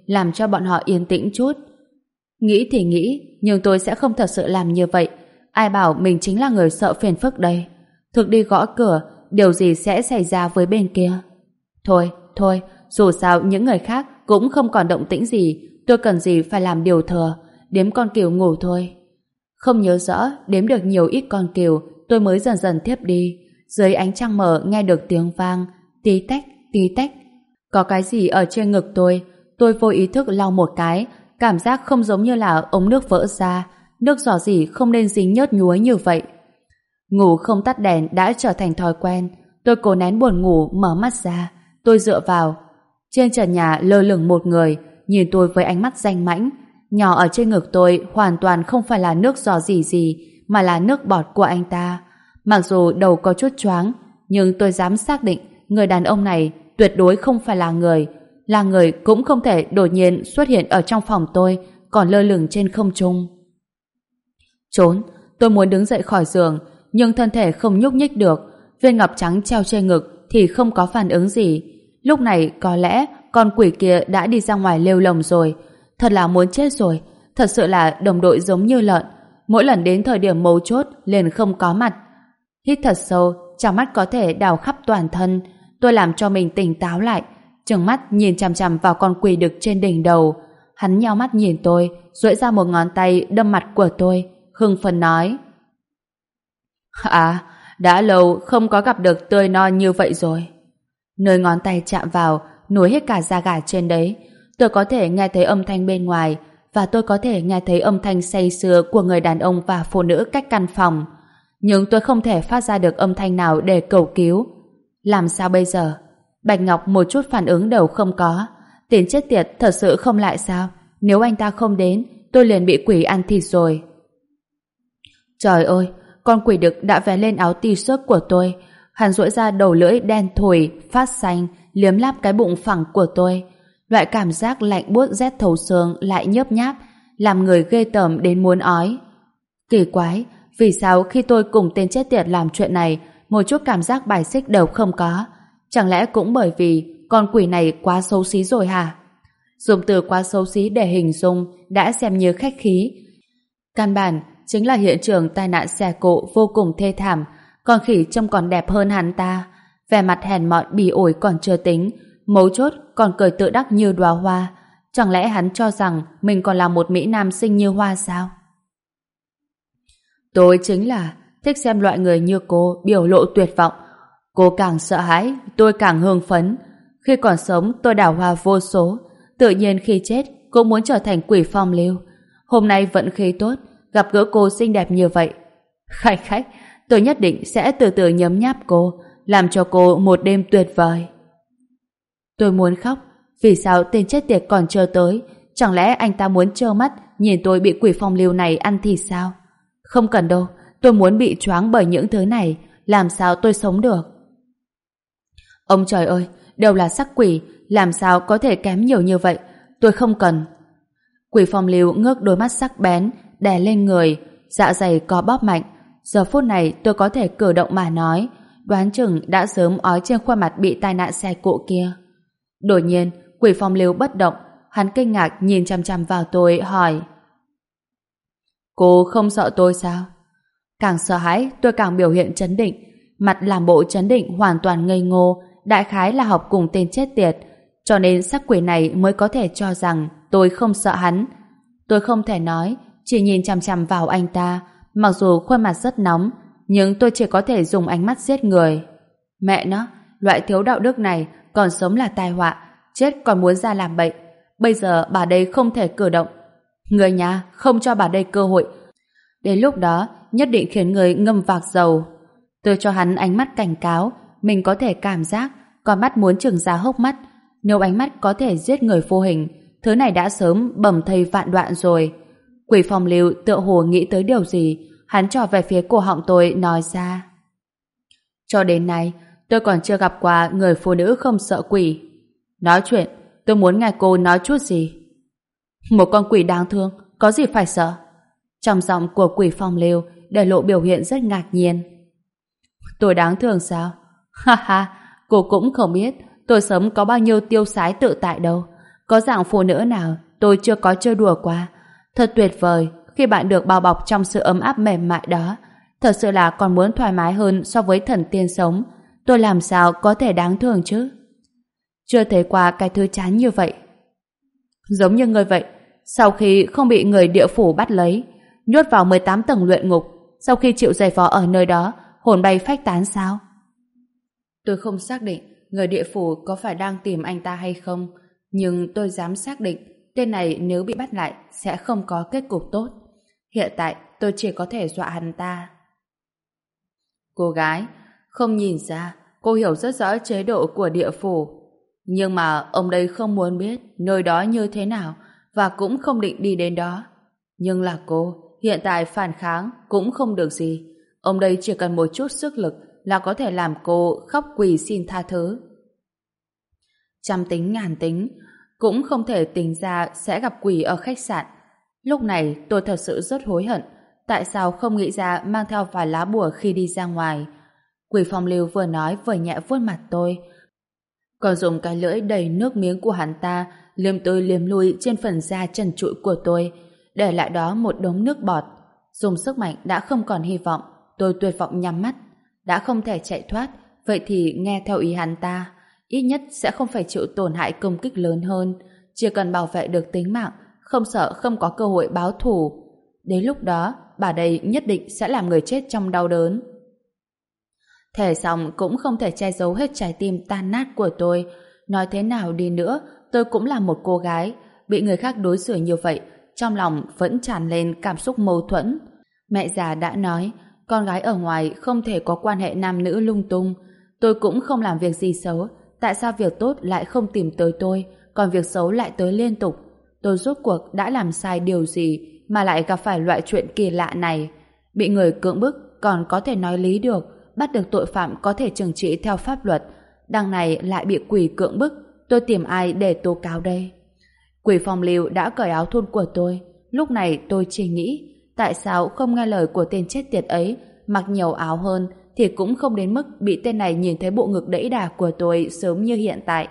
làm cho bọn họ yên tĩnh chút. Nghĩ thì nghĩ, nhưng tôi sẽ không thật sự làm như vậy. Ai bảo mình chính là người sợ phiền phức đây. Thực đi gõ cửa, điều gì sẽ xảy ra với bên kia? Thôi, thôi, dù sao những người khác cũng không còn động tĩnh gì, tôi cần gì phải làm điều thừa, đếm con cừu ngủ thôi. Không nhớ rõ, đếm được nhiều ít con cừu, tôi mới dần dần thiếp đi. Dưới ánh trăng mờ nghe được tiếng vang, tí tách, tí tách. Có cái gì ở trên ngực tôi, tôi vô ý thức lau một cái, cảm giác không giống như là ống nước vỡ ra, nước rò rỉ không nên dính nhớt nhuối như vậy. Ngủ không tắt đèn đã trở thành thói quen, tôi cố nén buồn ngủ mở mắt ra, tôi dựa vào. Trên trần nhà lơ lửng một người, nhìn tôi với ánh mắt danh mãnh. Nhỏ ở trên ngực tôi hoàn toàn không phải là nước rò rỉ gì, mà là nước bọt của anh ta. Mặc dù đầu có chút choáng, nhưng tôi dám xác định người đàn ông này tuyệt đối không phải là người. Là người cũng không thể đột nhiên xuất hiện ở trong phòng tôi, còn lơ lửng trên không trung. Trốn, tôi muốn đứng dậy khỏi giường, nhưng thân thể không nhúc nhích được. Viên ngọc trắng treo trên ngực thì không có phản ứng gì. Lúc này có lẽ con quỷ kia đã đi ra ngoài lêu lồng rồi. Thật là muốn chết rồi. Thật sự là đồng đội giống như lợn. Mỗi lần đến thời điểm mấu chốt liền không có mặt. Hít thật sâu, trong mắt có thể đào khắp toàn thân. Tôi làm cho mình tỉnh táo lại, trừng mắt nhìn chằm chằm vào con quỷ đực trên đỉnh đầu. Hắn nheo mắt nhìn tôi, duỗi ra một ngón tay đâm mặt của tôi, hưng phấn nói: À, đã lâu không có gặp được tươi non như vậy rồi. Nơi ngón tay chạm vào, nối hết cả da gà trên đấy. Tôi có thể nghe thấy âm thanh bên ngoài, và tôi có thể nghe thấy âm thanh say sưa của người đàn ông và phụ nữ cách căn phòng. Nhưng tôi không thể phát ra được âm thanh nào để cầu cứu. Làm sao bây giờ? Bạch Ngọc một chút phản ứng đều không có. Tiền chết tiệt thật sự không lại sao? Nếu anh ta không đến, tôi liền bị quỷ ăn thịt rồi. Trời ơi, con quỷ đực đã vén lên áo t-shirt của tôi. Hắn duỗi ra đầu lưỡi đen thùi, phát xanh, liếm láp cái bụng phẳng của tôi. Loại cảm giác lạnh buốt rét thấu xương lại nhớp nháp, làm người ghê tởm đến muốn ói. Kỳ quái, vì sao khi tôi cùng tên chết tiệt làm chuyện này, một chút cảm giác bài xích đều không có? Chẳng lẽ cũng bởi vì con quỷ này quá xấu xí rồi hả? Dùng từ quá xấu xí để hình dung đã xem như khách khí. Căn bản chính là hiện trường tai nạn xe cộ vô cùng thê thảm, con khỉ trông còn đẹp hơn hắn ta. Vẻ mặt hèn mọn bỉ ổi còn chưa tính, mấu chốt còn cười tự đắc như đóa hoa. Chẳng lẽ hắn cho rằng mình còn là một mỹ nam xinh như hoa sao? Tôi chính là thích xem loại người như cô biểu lộ tuyệt vọng. Cô càng sợ hãi, tôi càng hưng phấn. Khi còn sống tôi đào hoa vô số, tự nhiên khi chết cũng muốn trở thành quỷ phong lưu. Hôm nay vận khí tốt, gặp gỡ cô xinh đẹp như vậy. Khách khách, tôi nhất định sẽ từ từ nhấm nháp cô, làm cho cô một đêm tuyệt vời. Tôi muốn khóc, vì sao tên chết tiệt còn chưa tới? Chẳng lẽ anh ta muốn trơ mắt nhìn tôi bị quỷ phong lưu này ăn thịt sao? Không cần đâu, tôi muốn bị choáng bởi những thứ này, làm sao tôi sống được? Ông trời ơi, đều là sắc quỷ, làm sao có thể kém nhiều như vậy? Tôi không cần. Quỷ phong lưu ngước đôi mắt sắc bén, đè lên người, dạ dày có bóp mạnh. Giờ phút này tôi có thể cử động mà nói, đoán chừng đã sớm ói trên khuôn mặt bị tai nạn xe cộ kia. Đột nhiên, quỷ phong lưu bất động, hắn kinh ngạc nhìn chằm chằm vào tôi, hỏi: Cô không sợ tôi sao? Càng sợ hãi, tôi càng biểu hiện trấn định, mặt làm bộ trấn định hoàn toàn ngây ngô, đại khái là học cùng tên chết tiệt, cho nên sắc quỷ này mới có thể cho rằng tôi không sợ hắn. Tôi không thể nói, chỉ nhìn chằm chằm vào anh ta, mặc dù khuôn mặt rất nóng, nhưng tôi chỉ có thể dùng ánh mắt giết người. Mẹ nó, loại thiếu đạo đức này còn sống là tai họa, chết còn muốn ra làm bệnh. Bây giờ bà đây không thể cử động. Người nhà không cho bà đây cơ hội. Đến lúc đó, nhất định khiến người ngâm vạc dầu. Tôi cho hắn ánh mắt cảnh cáo, mình có thể cảm giác, con mắt muốn trừng ra hốc mắt. Nếu ánh mắt có thể giết người vô hình, thứ này đã sớm bầm thây vạn đoạn rồi. Quỷ phong lưu tựa hồ nghĩ tới điều gì, hắn trỏ về phía cổ họng tôi nói ra: Cho đến nay, tôi còn chưa gặp qua người phụ nữ không sợ quỷ. Nói chuyện, tôi muốn nghe cô nói chút gì. Một con quỷ đáng thương, có gì phải sợ? Trong giọng của quỷ phong lưu để lộ biểu hiện rất ngạc nhiên. Tôi đáng thương sao? Ha ha, cô cũng không biết tôi sống có bao nhiêu tiêu sái tự tại đâu. Có dạng phụ nữ nào tôi chưa có chơi đùa qua. Thật tuyệt vời khi bạn được bao bọc trong sự ấm áp mềm mại đó. Thật sự là còn muốn thoải mái hơn so với thần tiên sống. Tôi làm sao có thể đáng thương chứ? Chưa thấy qua cái thứ chán như vậy. Giống như người vậy, sau khi không bị người địa phủ bắt lấy, nhốt vào mười tám tầng luyện ngục, sau khi chịu giày vò ở nơi đó, hồn bay phách tán sao? Tôi không xác định người địa phủ có phải đang tìm anh ta hay không, nhưng tôi dám xác định tên này nếu bị bắt lại sẽ không có kết cục tốt. Hiện tại tôi chỉ có thể dọa hắn ta. Cô gái, không nhìn ra, cô hiểu rất rõ chế độ của địa phủ. Nhưng mà ông đây không muốn biết nơi đó như thế nào và cũng không định đi đến đó. Nhưng là cô, hiện tại phản kháng cũng không được gì. Ông đây chỉ cần một chút sức lực là có thể làm cô khóc quỳ xin tha thứ. Trăm tính ngàn tính, cũng không thể tính ra sẽ gặp quỷ ở khách sạn. Lúc này tôi thật sự rất hối hận. Tại sao không nghĩ ra mang theo vài lá bùa khi đi ra ngoài? Quỷ phong lưu vừa nói vừa nhẹ vuốt mặt tôi, còn dùng cái lưỡi đầy nước miếng của hắn ta liếm tới liếm lui trên phần da trần trụi của tôi, để lại đó một đống nước bọt. Dùng sức mạnh đã không còn hy vọng, tôi tuyệt vọng nhắm mắt. Đã không thể chạy thoát, vậy thì nghe theo ý hắn ta. Ít nhất sẽ không phải chịu tổn hại công kích lớn hơn. Chỉ cần bảo vệ được tính mạng, không sợ không có cơ hội báo thù. Đến lúc đó, bà đây nhất định sẽ làm người chết trong đau đớn. Thề xong cũng không thể che giấu hết trái tim tan nát của tôi. Nói thế nào đi nữa, tôi cũng là một cô gái. Bị người khác đối xử như vậy, trong lòng vẫn tràn lên cảm xúc mâu thuẫn. Mẹ già đã nói, con gái ở ngoài không thể có quan hệ nam nữ lung tung. Tôi cũng không làm việc gì xấu. Tại sao việc tốt lại không tìm tới tôi, còn việc xấu lại tới liên tục? Tôi rốt cuộc đã làm sai điều gì mà lại gặp phải loại chuyện kỳ lạ này? Bị người cưỡng bức còn có thể nói lý được, bắt được tội phạm có thể trừng trị theo pháp luật. Đằng này lại bị quỷ cưỡng bức, tôi tìm ai để tố cáo đây? Quỷ phong lưu đã cởi áo thun của tôi. Lúc này tôi chỉ nghĩ, tại sao không nghe lời của tên chết tiệt ấy, mặc nhiều áo hơn thì cũng không đến mức bị tên này nhìn thấy bộ ngực đẫy đà của tôi sớm như hiện tại.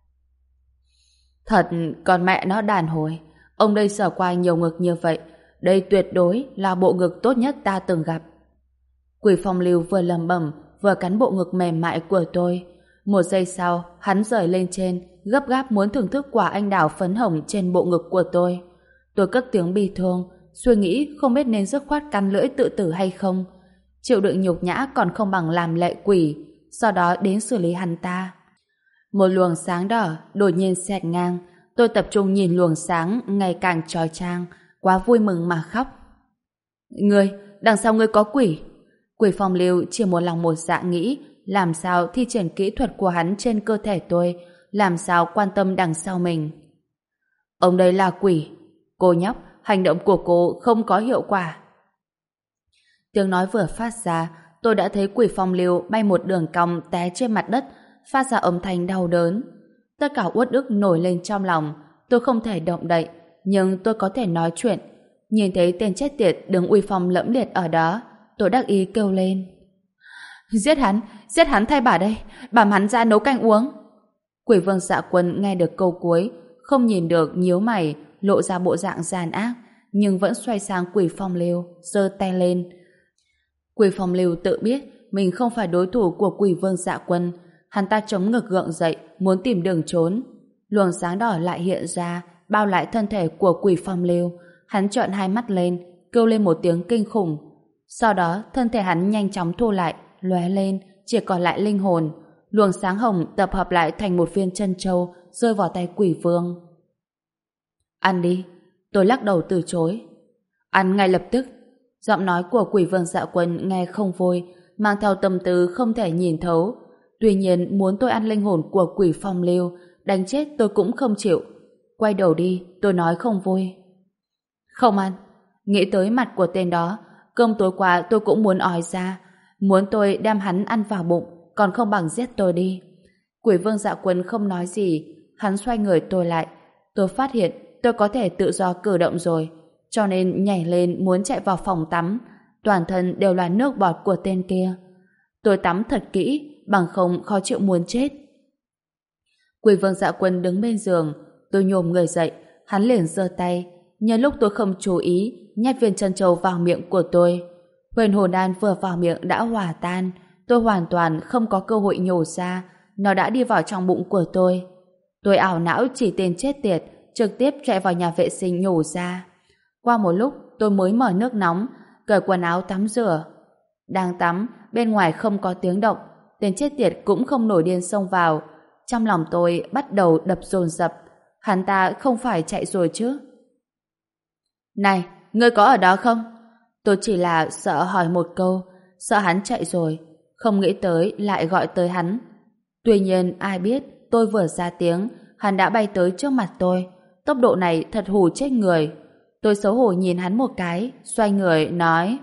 Thật, con mẹ nó đàn hồi. Ông đây sờ qua nhiều ngực như vậy, đây tuyệt đối là bộ ngực tốt nhất ta từng gặp. Quỷ phong lưu vừa lầm bầm vừa cắn bộ ngực mềm mại của tôi. Một giây sau, hắn rời lên trên, gấp gáp muốn thưởng thức quả anh đào phấn hồng trên bộ ngực của tôi. Tôi cất tiếng bi thương, suy nghĩ không biết nên dứt khoát cắn lưỡi tự tử hay không. Chịu đựng nhục nhã còn không bằng làm lệ quỷ, sau đó đến xử lý hắn ta. Một luồng sáng đỏ đột nhiên xẹt ngang, tôi tập trung nhìn luồng sáng ngày càng chói chang, quá vui mừng mà khóc. Ngươi, đằng sau ngươi có quỷ. Quỷ phong lưu chỉ một lòng một dạ nghĩ làm sao thi triển kỹ thuật của hắn trên cơ thể tôi, làm sao quan tâm đằng sau mình. Ông đây là quỷ. Cô nhóc, hành động của cô không có hiệu quả. Tiếng nói vừa phát ra, tôi đã thấy quỷ phong lưu bay một đường cong té trên mặt đất, phát ra âm thanh đau đớn. Tất cả uất ức nổi lên trong lòng. Tôi không thể động đậy, nhưng tôi có thể nói chuyện. Nhìn thấy tên chết tiệt đứng uy phong lẫm liệt ở đó, tôi đắc ý kêu lên. Giết hắn, giết hắn thay bà đây, bảm hắn ra nấu canh uống. Quỷ vương Dạ Quân nghe được câu cuối, không nhìn được nhíu mày, lộ ra bộ dạng gian ác, nhưng vẫn xoay sang quỷ phong lưu, giơ tay lên. Quỷ phong lưu tự biết mình không phải đối thủ của quỷ vương Dạ Quân, hắn ta chống ngực gượng dậy, muốn tìm đường trốn. Luồng sáng đỏ lại hiện ra, bao lại thân thể của quỷ phong lưu. Hắn trợn hai mắt lên, kêu lên một tiếng kinh khủng. Sau đó, thân thể hắn nhanh chóng thu lại, lóe lên, chỉ còn lại linh hồn. Luồng sáng hồng tập hợp lại thành một viên chân châu, rơi vào tay quỷ vương. Ăn đi. Tôi lắc đầu từ chối. Ăn ngay lập tức. Giọng nói của quỷ vương Dạ Quân nghe không vui, mang theo tâm tư không thể nhìn thấu. Tuy nhiên muốn tôi ăn linh hồn của quỷ phong lưu, đánh chết tôi cũng không chịu. Quay đầu đi, tôi nói không vui. Không ăn. Nghĩ tới mặt của tên đó, cơm tối qua tôi cũng muốn ói ra. Muốn tôi đem hắn ăn vào bụng, còn không bằng giết tôi đi. Quỷ vương Dạ Quân không nói gì, hắn xoay người tôi lại. Tôi phát hiện tôi có thể tự do cử động rồi, cho nên nhảy lên muốn chạy vào phòng tắm. Toàn thân đều là nước bọt của tên kia. Tôi tắm thật kỹ, bằng không khó chịu muốn chết. Quỷ vương Dạ Quân đứng bên giường, Tôi nhổm người dậy, hắn liền giơ tay, nhân lúc tôi không chú ý, nhét viên trân châu vào miệng của tôi. Huyền hồn đan vừa vào miệng đã hòa tan, tôi hoàn toàn không có cơ hội nhổ ra, nó đã đi vào trong bụng của tôi. Tôi ảo não chỉ tên chết tiệt, trực tiếp chạy vào nhà vệ sinh nhổ ra. Qua một lúc, tôi mới mở nước nóng, cởi quần áo tắm rửa. Đang tắm, bên ngoài không có tiếng động, tên chết tiệt cũng không nổi điên xông vào. Trong lòng tôi bắt đầu đập dồn dập. Hắn ta không phải chạy rồi chứ? Này, ngươi có ở đó không? Tôi chỉ là sợ hỏi một câu, sợ hắn chạy rồi, không nghĩ tới lại gọi tới hắn. Tuy nhiên ai biết tôi vừa ra tiếng, hắn đã bay tới trước mặt tôi. Tốc độ này thật hù chết người. Tôi xấu hổ nhìn hắn một cái, xoay người nói: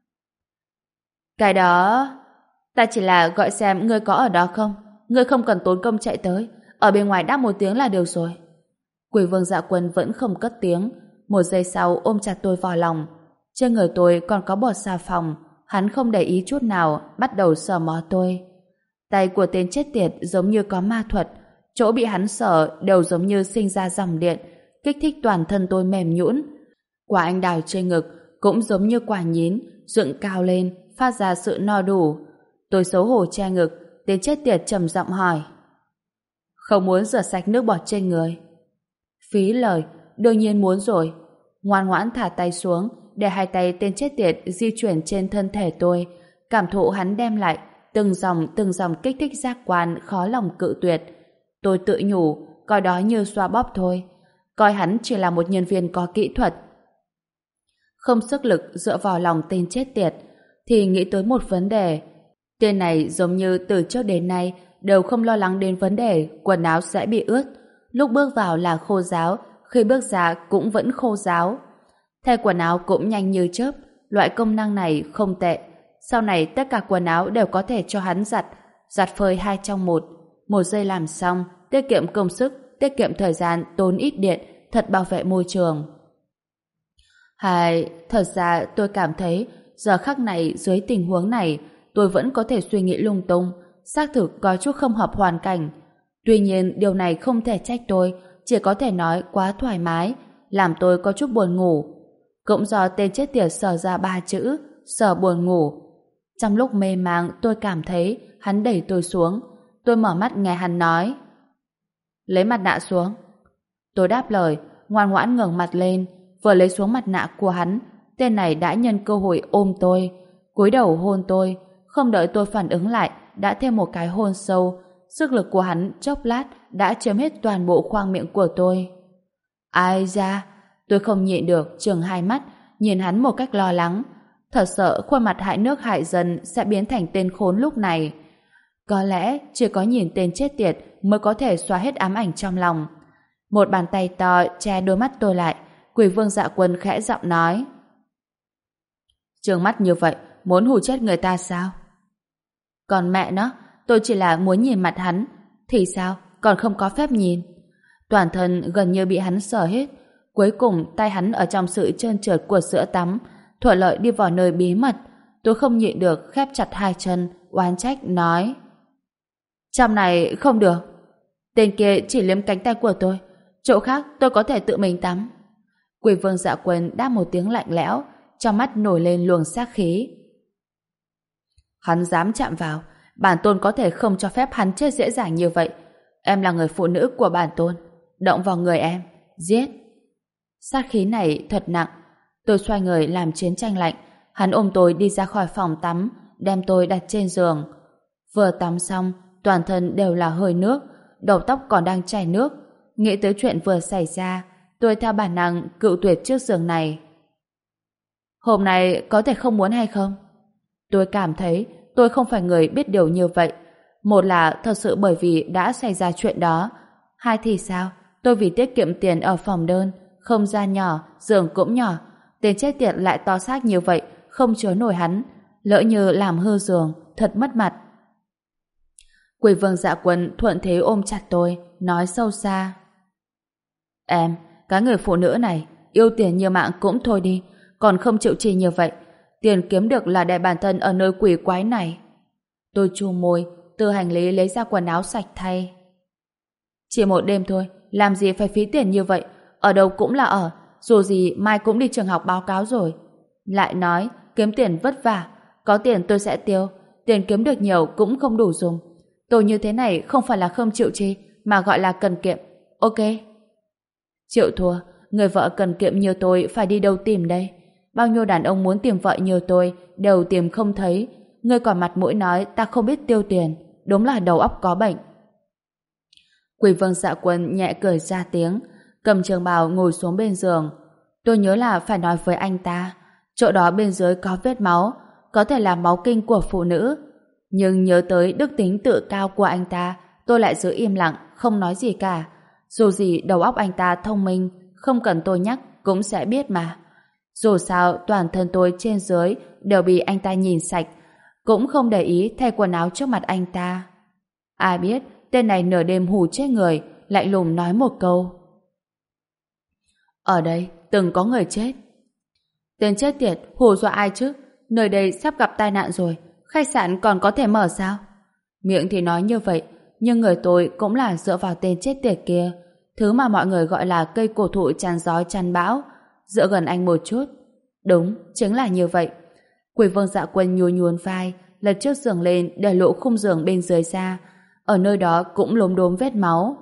Cái đó... Ta chỉ là gọi xem ngươi có ở đó không. Ngươi không cần tốn công chạy tới, ở bên ngoài đáp một tiếng là được rồi. Quỷ vương Dạ Quân vẫn không cất tiếng. Một giây sau ôm chặt tôi vào lòng. Trên người tôi còn có bọt xà phòng. Hắn không để ý chút nào, bắt đầu sờ mó tôi. Tay của tên chết tiệt giống như có ma thuật, chỗ bị hắn sờ đều giống như sinh ra dòng điện, kích thích toàn thân tôi mềm nhũn. Quả anh đào trên ngực cũng giống như quả nhín, dựng cao lên, phát ra sự no đủ. Tôi xấu hổ che ngực, tên chết tiệt trầm giọng hỏi: Không muốn rửa sạch nước bọt trên người? Phí lời, đương nhiên muốn rồi. Ngoan ngoãn thả tay xuống, để hai tay tên chết tiệt di chuyển trên thân thể tôi, cảm thụ hắn đem lại từng dòng từng dòng kích thích giác quan khó lòng cự tuyệt. Tôi tự nhủ, coi đó như xoa bóp thôi, coi hắn chỉ là một nhân viên có kỹ thuật. Không sức lực dựa vào lòng tên chết tiệt, thì nghĩ tới một vấn đề. Tên này giống như từ trước đến nay đều không lo lắng đến vấn đề quần áo sẽ bị ướt. Lúc bước vào là khô ráo, khi bước ra cũng vẫn khô ráo. Thay quần áo cũng nhanh như chớp, loại công năng này không tệ. Sau này tất cả quần áo đều có thể cho hắn giặt, giặt phơi hai trong một. Một giây làm xong, tiết kiệm công sức, tiết kiệm thời gian, tốn ít điện, thật bảo vệ môi trường. Hay, thật ra tôi cảm thấy giờ khắc này dưới tình huống này tôi vẫn có thể suy nghĩ lung tung, xác thực có chút không hợp hoàn cảnh. Tuy nhiên điều này không thể trách tôi, chỉ có thể nói quá thoải mái, làm tôi có chút buồn ngủ. Cũng do tên chết tiệt sờ ra ba chữ, sờ buồn ngủ. Trong lúc mê mang tôi cảm thấy hắn đẩy tôi xuống. Tôi mở mắt nghe hắn nói: Lấy mặt nạ xuống. Tôi đáp lời, ngoan ngoãn ngẩng mặt lên. Vừa lấy xuống mặt nạ của hắn, tên này đã nhân cơ hội ôm tôi, cúi đầu hôn tôi. Không đợi tôi phản ứng lại, đã thêm một cái hôn sâu. Sức lực của hắn chốc lát đã chiếm hết toàn bộ khoang miệng của tôi. Ai da, tôi không nhịn được trừng hai mắt, nhìn hắn một cách lo lắng. Thật sợ khuôn mặt hại nước hại dân sẽ biến thành tên khốn lúc này. Có lẽ chỉ có nhìn tên chết tiệt mới có thể xóa hết ám ảnh trong lòng. Một bàn tay to che đôi mắt tôi lại. Quỷ vương Dạ Quân khẽ giọng nói: Trừng mắt như vậy, muốn hù chết người ta sao? Còn mẹ nó, tôi chỉ là muốn nhìn mặt hắn. Thì sao, còn không có phép nhìn. Toàn thân gần như bị hắn sờ hết. Cuối cùng tay hắn ở trong sự trơn trượt của sữa tắm thuận lợi đi vào nơi bí mật. Tôi không nhịn được khép chặt hai chân, oán trách nói: Trong này không được. Tên kia chỉ liếm cánh tay của tôi, chỗ khác tôi có thể tự mình tắm. Quỷ vương Dạ Quân đáp một tiếng lạnh lẽo, trong mắt nổi lên luồng sát khí. Hắn dám chạm vào, bản tôn có thể không cho phép hắn chết dễ dàng như vậy. Em là người phụ nữ của bản tôn, động vào người em, giết. Sát khí này thật nặng. Tôi xoay người làm chiến tranh lạnh. Hắn ôm tôi đi ra khỏi phòng tắm, đem tôi đặt trên giường. Vừa tắm xong, toàn thân đều là hơi nước, đầu tóc còn đang chảy nước. Nghĩ tới chuyện vừa xảy ra, tôi theo bản năng cự tuyệt chiếc giường này. Hôm nay có thể không muốn hay không? Tôi cảm thấy tôi không phải người biết điều như vậy. Một là thật sự bởi vì đã xảy ra chuyện đó. Hai thì sao? Tôi vì tiết kiệm tiền ở phòng đơn, không gian nhỏ, giường cũng nhỏ. Tên chết tiệt lại to xác như vậy, không chứa nổi hắn. Lỡ như làm hư giường, thật mất mặt. Quỷ vương Dạ Quân thuận thế ôm chặt tôi, nói sâu xa: Em, cái người phụ nữ này, yêu tiền như mạng cũng thôi đi, còn không chịu chi như vậy. Tiền kiếm được là để bản thân ở nơi quỷ quái này. Tôi chu môi, từ hành lý lấy ra quần áo sạch thay. Chỉ một đêm thôi, làm gì phải phí tiền như vậy, ở đâu cũng là ở, dù gì mai cũng đi trường học báo cáo rồi. Lại nói, kiếm tiền vất vả, có tiền tôi sẽ tiêu, tiền kiếm được nhiều cũng không đủ dùng. Tôi như thế này không phải là không chịu chi, mà gọi là cần kiệm, ok? Chịu thua, người vợ cần kiệm như tôi phải đi đâu tìm đây? Bao nhiêu đàn ông muốn tìm vợ như tôi đều tìm không thấy, ngươi còn mặt mũi nói ta không biết tiêu tiền, đúng là đầu óc có bệnh. Quỷ Vương Dạ Quân nhẹ cười ra tiếng, cầm trường bào ngồi xuống bên giường. Tôi nhớ là phải nói với anh ta, chỗ đó bên dưới có vết máu, có thể là máu kinh của phụ nữ. Nhưng nhớ tới đức tính tự cao của anh ta, tôi lại giữ im lặng, không nói gì cả. Dù gì đầu óc anh ta thông minh, không cần tôi nhắc cũng sẽ biết mà. Dù sao toàn thân tôi trên dưới đều bị anh ta nhìn sạch, cũng không để ý thay quần áo trước mặt anh ta. Ai biết tên này nửa đêm hù chết người, lại lùng nói một câu: ở đây từng có người chết. Tên chết tiệt hù dọa ai chứ? Nơi đây sắp gặp tai nạn rồi, khách sạn còn có thể mở sao? Miệng thì nói như vậy, nhưng người tôi cũng là dựa vào tên chết tiệt kia, thứ mà mọi người gọi là cây cổ thụ chắn gió chắn bão, dựa gần anh một chút. Đúng, chính là như vậy. Quỷ Vương Dạ Quân nhún nhún vai, lật chiếc giường lên để lộ khung giường bên dưới ra. Ở nơi đó cũng lốm đốm vết máu.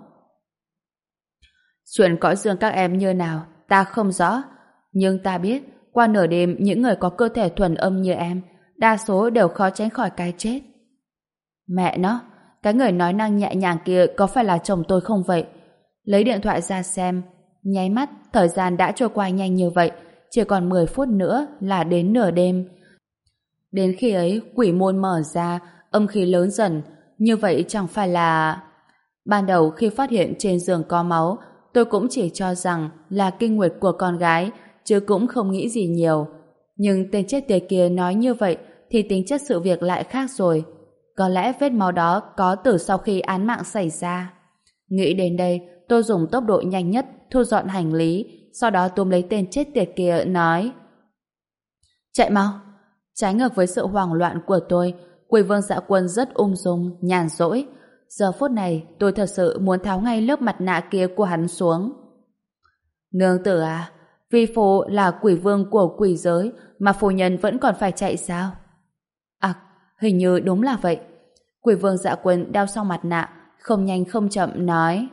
Chuyện cõi dương các em như nào ta không rõ, nhưng ta biết qua nửa đêm những người có cơ thể thuần âm như em đa số đều khó tránh khỏi cái chết. Mẹ nó, cái người nói năng nhẹ nhàng kia có phải là chồng tôi không vậy? Lấy điện thoại ra xem, nháy mắt thời gian đã trôi qua nhanh như vậy, chỉ còn mười phút nữa là đến nửa đêm. Đến khi ấy quỷ môn mở ra, âm khí lớn dần, như vậy chẳng phải là... Ban đầu khi phát hiện trên giường có máu, tôi cũng chỉ cho rằng là kinh nguyệt của con gái, chứ cũng không nghĩ gì nhiều. Nhưng tên chết tiệt kia nói như vậy thì tính chất sự việc lại khác rồi. Có lẽ vết máu đó có từ sau khi án mạng xảy ra. Nghĩ đến đây, tôi dùng tốc độ nhanh nhất thu dọn hành lý, sau đó túm lấy tên chết tiệt kia nói: chạy mau! Trái ngược với sự hoảng loạn của tôi, Quỷ Vương Dạ Quân rất ung dung, nhàn rỗi. Giờ phút này tôi thật sự muốn tháo ngay lớp mặt nạ kia của hắn xuống. Nương tử à, vì phụ là quỷ vương của quỷ giới mà phu nhân vẫn còn phải chạy sao? À, hình như đúng là vậy. Quỷ Vương Dạ Quân đeo xong mặt nạ, không nhanh không chậm nói: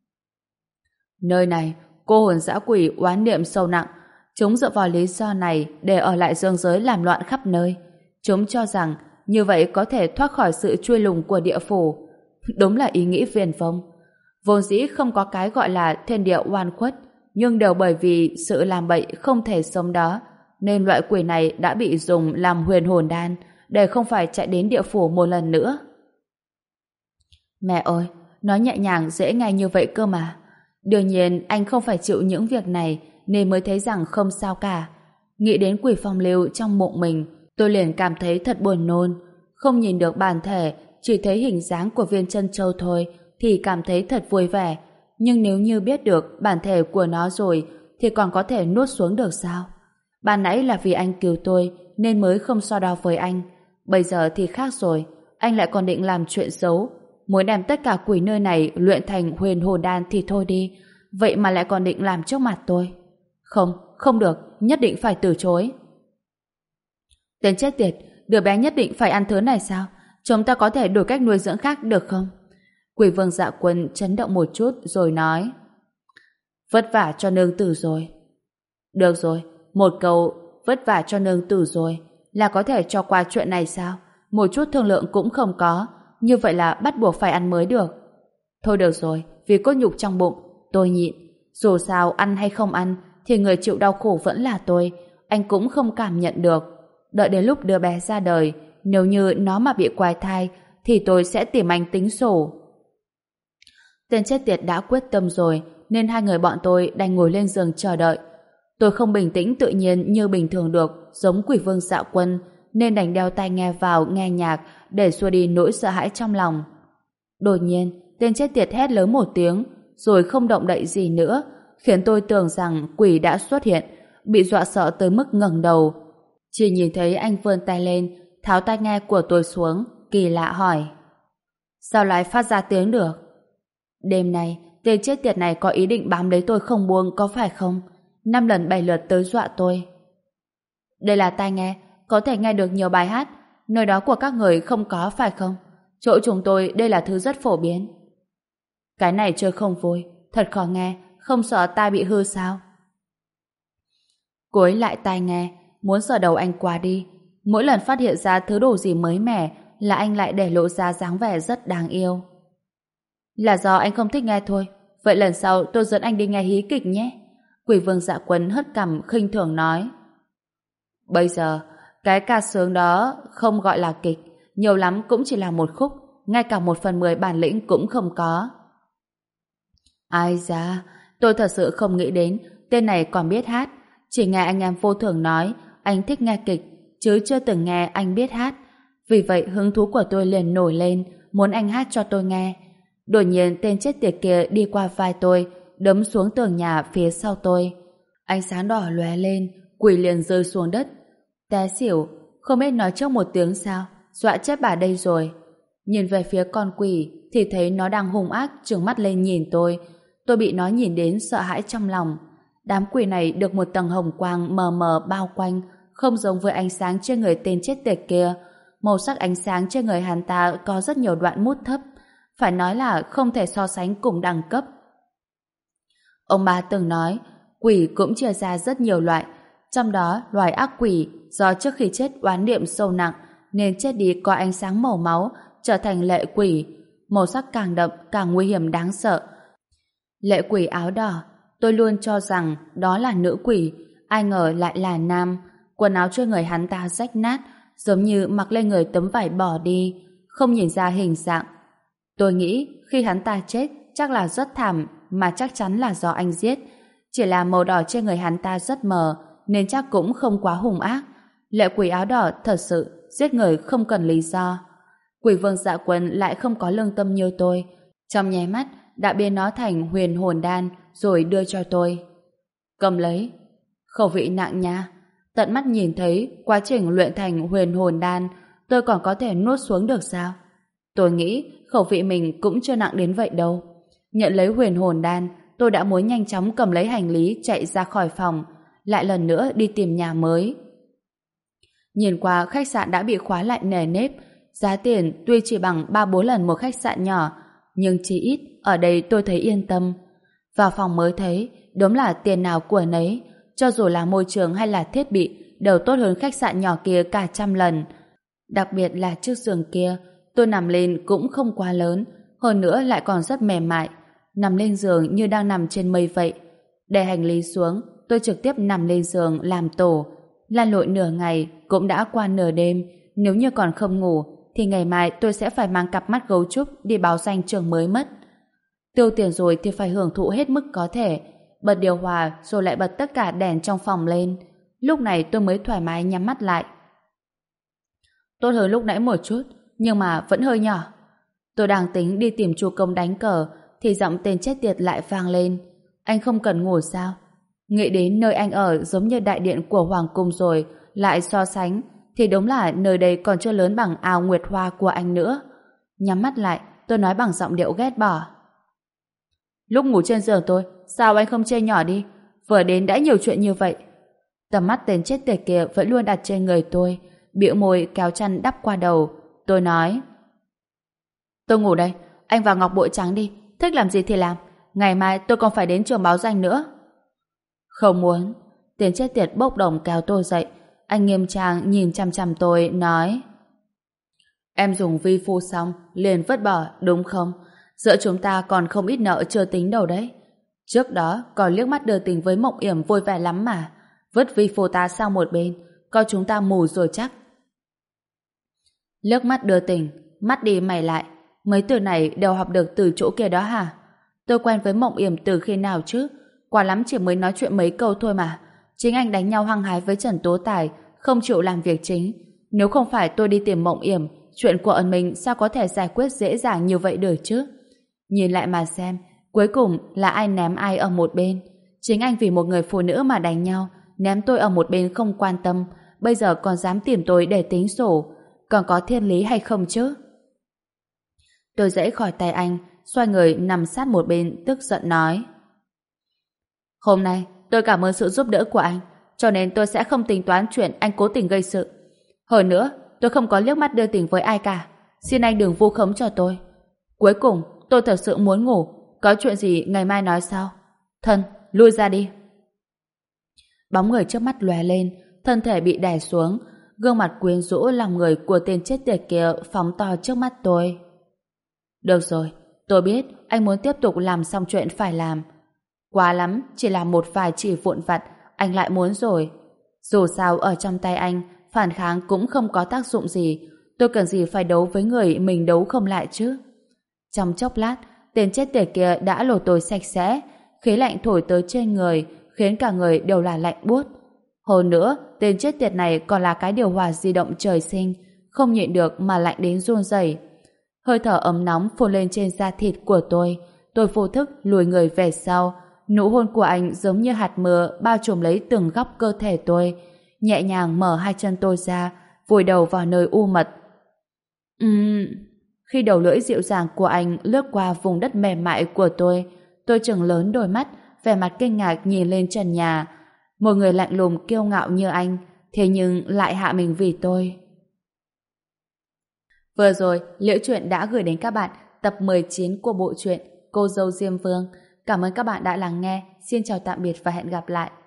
nơi này cô hồn dã quỷ oán niệm sâu nặng, chúng dựa vào lý do này để ở lại dương giới làm loạn khắp nơi. Chúng cho rằng như vậy có thể thoát khỏi sự truy lùng của địa phủ. Đúng là ý nghĩ viển vông. Vốn dĩ không có cái gọi là thiên địa oan khuất, nhưng đều bởi vì sự làm bậy không thể sống đó, nên loại quỷ này đã bị dùng làm huyền hồn đan để không phải chạy đến địa phủ một lần nữa. Mẹ ơi, nói nhẹ nhàng dễ nghe như vậy cơ mà. Đương nhiên anh không phải chịu những việc này nên mới thấy rằng không sao cả. Nghĩ đến quỷ phong lưu trong bụng mình, tôi liền cảm thấy thật buồn nôn. Không nhìn được bản thể, chỉ thấy hình dáng của viên chân châu thôi thì cảm thấy thật vui vẻ. Nhưng nếu như biết được bản thể của nó rồi thì còn có thể nuốt xuống được sao? Ban nãy là vì anh cứu tôi nên mới không so đo với anh. Bây giờ thì khác rồi, anh lại còn định làm chuyện xấu, muốn đem tất cả quỷ nơi này luyện thành huyền hồn đan thì thôi đi, vậy mà lại còn định làm trước mặt tôi. Không, không được, nhất định phải từ chối. Tên chết tiệt, đứa bé nhất định phải ăn thứ này sao? Chúng ta có thể đổi cách nuôi dưỡng khác được không? Quỷ Vương Dạ Quân chấn động một chút rồi nói: vất vả cho nương tử rồi. Được rồi, một câu vất vả cho nương tử rồi là có thể cho qua chuyện này sao? Một chút thương lượng cũng không có, như vậy là bắt buộc phải ăn mới được. Thôi được rồi, vì cốt nhục trong bụng, tôi nhịn. Dù sao ăn hay không ăn thì người chịu đau khổ vẫn là tôi, anh cũng không cảm nhận được. Đợi đến lúc đứa bé ra đời, nếu như nó mà bị quái thai thì tôi sẽ tìm anh tính sổ. Tên chết tiệt đã quyết tâm rồi nên hai người bọn tôi đành ngồi lên giường chờ đợi. Tôi không bình tĩnh tự nhiên như bình thường được, giống Quỷ Vương Dạ Quân, nên đành đeo tai nghe vào nghe nhạc để xua đi nỗi sợ hãi trong lòng. Đột nhiên, tên chết tiệt hét lớn một tiếng rồi không động đậy gì nữa, khiến tôi tưởng rằng quỷ đã xuất hiện, bị dọa sợ tới mức ngẩng đầu. Chỉ nhìn thấy anh vươn tay lên, tháo tai nghe của tôi xuống, kỳ lạ hỏi: sao lại phát ra tiếng được? Đêm nay Tên chết tiệt này có ý định bám lấy tôi không buông có phải không? Năm lần bảy lượt tới dọa tôi. Đây là tai nghe, có thể nghe được nhiều bài hát, nơi đó của các người không có phải không? Chỗ chúng tôi đây là thứ rất phổ biến. Cái này chơi không vui, thật khó nghe, không sợ tai bị hư sao? Cúi lại tai nghe, muốn sờ đầu anh qua đi. Mỗi lần phát hiện ra thứ đồ gì mới mẻ là anh lại để lộ ra dáng vẻ rất đáng yêu. Là do anh không thích nghe thôi. Vậy lần sau tôi dẫn anh đi nghe hí kịch nhé. Quỷ vương Dạ Quân hất cằm khinh thường nói. Bây giờ, cái ca sướng đó không gọi là kịch, nhiều lắm cũng chỉ là một khúc, ngay cả một phần mười bản lĩnh cũng không có. Ai da, tôi thật sự không nghĩ đến tên này còn biết hát. Chỉ nghe anh em vô thường nói anh thích nghe kịch, chứ chưa từng nghe anh biết hát. Vì vậy hứng thú của tôi liền nổi lên, muốn anh hát cho tôi nghe. Đột nhiên tên chết tiệt kia đi qua vai tôi, đấm xuống tường nhà phía sau tôi. Ánh sáng đỏ lóe lên, quỷ liền rơi xuống đất. Té xỉu, không biết nói trước một tiếng sao, dọa chết bà đây rồi. Nhìn về phía con quỷ thì thấy nó đang hung ác trừng mắt lên nhìn tôi. Tôi bị nó nhìn đến sợ hãi trong lòng. Đám quỷ này được một tầng hồng quang mờ mờ bao quanh, không giống với ánh sáng trên người tên chết tiệt kia. Màu sắc ánh sáng trên người hắn ta có rất nhiều đoạn mút thấp, phải nói là không thể so sánh cùng đẳng cấp. Ông bà từng nói, quỷ cũng chia ra rất nhiều loại, trong đó loài ác quỷ do trước khi chết oán niệm sâu nặng nên chết đi có ánh sáng màu máu, trở thành lệ quỷ, màu sắc càng đậm càng nguy hiểm đáng sợ. Lệ quỷ áo đỏ, tôi luôn cho rằng đó là nữ quỷ, ai ngờ lại là nam. Quần áo trên người hắn ta rách nát, giống như mặc lên người tấm vải bỏ đi, không nhìn ra hình dạng. Tôi nghĩ khi hắn ta chết chắc là rất thảm, mà chắc chắn là do anh giết. Chỉ là màu đỏ trên người hắn ta rất mờ, nên chắc cũng không quá hung ác. Lệ quỷ áo đỏ thật sự giết người không cần lý do. Quỷ vương Dạ Quân lại không có lương tâm như tôi, trong nháy mắt đã biến nó thành huyền hồn đan rồi đưa cho tôi. Cầm lấy. Khẩu vị nặng nha. Tận mắt nhìn thấy quá trình luyện thành huyền hồn đan, tôi còn có thể nuốt xuống được sao? Tôi nghĩ khẩu vị mình cũng chưa nặng đến vậy đâu. Nhận lấy huyền hồn đan, tôi đã muốn nhanh chóng cầm lấy hành lý chạy ra khỏi phòng, lại lần nữa đi tìm nhà mới. Nhìn qua khách sạn đã bị khóa lại nề nếp, giá tiền tuy chỉ bằng ba bốn lần một khách sạn nhỏ, nhưng chỉ ít ở đây tôi thấy yên tâm. Vào phòng mới thấy, đúng là tiền nào của nấy, cho dù là môi trường hay là thiết bị đều tốt hơn khách sạn nhỏ kia cả trăm lần. Đặc biệt là chiếc giường kia, tôi nằm lên cũng không quá lớn, hơn nữa lại còn rất mềm mại, nằm lên giường như đang nằm trên mây vậy. Để hành lý xuống, tôi trực tiếp nằm lên giường làm tổ, lăn lội nửa ngày cũng đã qua nửa đêm. Nếu như còn không ngủ thì ngày mai tôi sẽ phải mang cặp mắt gấu trúc đi báo danh trường mới mất. Tiêu tiền rồi thì phải hưởng thụ hết mức có thể, bật điều hòa rồi lại bật tất cả đèn trong phòng lên. Lúc này tôi mới thoải mái nhắm mắt lại. Tốt hơn lúc nãy một chút, nhưng mà vẫn hơi nhỏ. Tôi đang tính đi tìm chu công đánh cờ thì giọng tên chết tiệt lại vang lên. Anh không cần ngủ sao? Nghĩ đến nơi anh ở giống như đại điện của hoàng cung rồi, lại so sánh thì đúng là nơi đây còn chưa lớn bằng ao nguyệt hoa của anh nữa. Nhắm mắt lại, tôi nói bằng giọng điệu ghét bỏ. Lúc ngủ trên giường tôi, sao anh không chê nhỏ đi? Vừa đến đã nhiều chuyện như vậy. Tầm mắt tên chết tiệt kia vẫn luôn đặt trên người tôi, bĩu môi kéo chăn đắp qua đầu. Tôi nói, tôi ngủ đây, anh vào ngọc bội trắng đi, thích làm gì thì làm, ngày mai tôi còn phải đến trường báo danh nữa. Không muốn. Tên chết tiệt bốc đồng kéo tôi dậy. Anh nghiêm trang nhìn chằm chằm tôi, nói, em dùng vi phu xong liền vứt bỏ đúng không? Giữa chúng ta còn không ít nợ chưa tính đâu đấy. Trước đó còn liếc mắt đưa tình với Mộng Yểm vui vẻ lắm mà. Vứt vi phu ta sang một bên, coi chúng ta mù rồi chắc. Liếc mắt đưa tình, mắt đi mày lại, mấy từ này đều học được từ chỗ kia đó hả? Tôi quen với Mộng Yểm từ khi nào chứ? Quả lắm chỉ mới nói chuyện mấy câu thôi mà. Chính anh đánh nhau hăng hái với Trần Tố Tài, không chịu làm việc chính. Nếu không phải tôi đi tìm Mộng Yểm, chuyện của ẩn mình sao có thể giải quyết dễ dàng như vậy được chứ? Nhìn lại mà xem, cuối cùng là ai ném ai ở một bên. Chính anh vì một người phụ nữ mà đánh nhau, ném tôi ở một bên không quan tâm, bây giờ còn dám tìm tôi để tính sổ. Còn có thiên lý hay không chứ? Tôi giãy khỏi tay anh, xoay người nằm sát một bên tức giận nói: Hôm nay tôi cảm ơn sự giúp đỡ của anh, cho nên tôi sẽ không tính toán chuyện anh cố tình gây sự. Hơn nữa, tôi không có liếc mắt đưa tình với ai cả. Xin anh đừng vu khống cho tôi. Cuối cùng, tôi thật sự muốn ngủ. Có chuyện gì ngày mai nói sau. Thân, lui ra đi. Bóng người trước mắt lóe lên, thân thể bị đè xuống, gương mặt quyến rũ lòng người của tên chết tiệt kia phóng to trước mắt tôi. Được rồi, tôi biết anh muốn tiếp tục làm xong chuyện phải làm. Quá lắm, chỉ là một vài chỉ vụn vặt, anh lại muốn rồi. Dù sao ở trong tay anh, phản kháng cũng không có tác dụng gì. Tôi cần gì phải đấu với người mình đấu không lại chứ? Trong chốc lát, tên chết tiệt kia đã lột tôi sạch sẽ, khí lạnh thổi tới trên người, khiến cả người đều là lạnh buốt. Hơn nữa, tên chết tiệt này còn là cái điều hòa di động trời sinh, không nhịn được mà lạnh đến run rẩy. Hơi thở ấm nóng phun lên trên da thịt của tôi, tôi vô thức lùi người về sau. Nụ hôn của anh giống như hạt mưa bao trùm lấy từng góc cơ thể tôi, nhẹ nhàng mở hai chân tôi ra, vùi đầu vào nơi u mật. Ừm... Khi đầu lưỡi dịu dàng của anh lướt qua vùng đất mềm mại của tôi, tôi trừng lớn đôi mắt, vẻ mặt kinh ngạc nhìn lên trần nhà. Một người lạnh lùng kiêu ngạo như anh, thế nhưng lại hạ mình vì tôi. Vừa rồi, Liễu Chuyện đã gửi đến các bạn tập mười chín của bộ truyện Cô dâu Diêm Vương. Cảm ơn các bạn đã lắng nghe. Xin chào tạm biệt và hẹn gặp lại.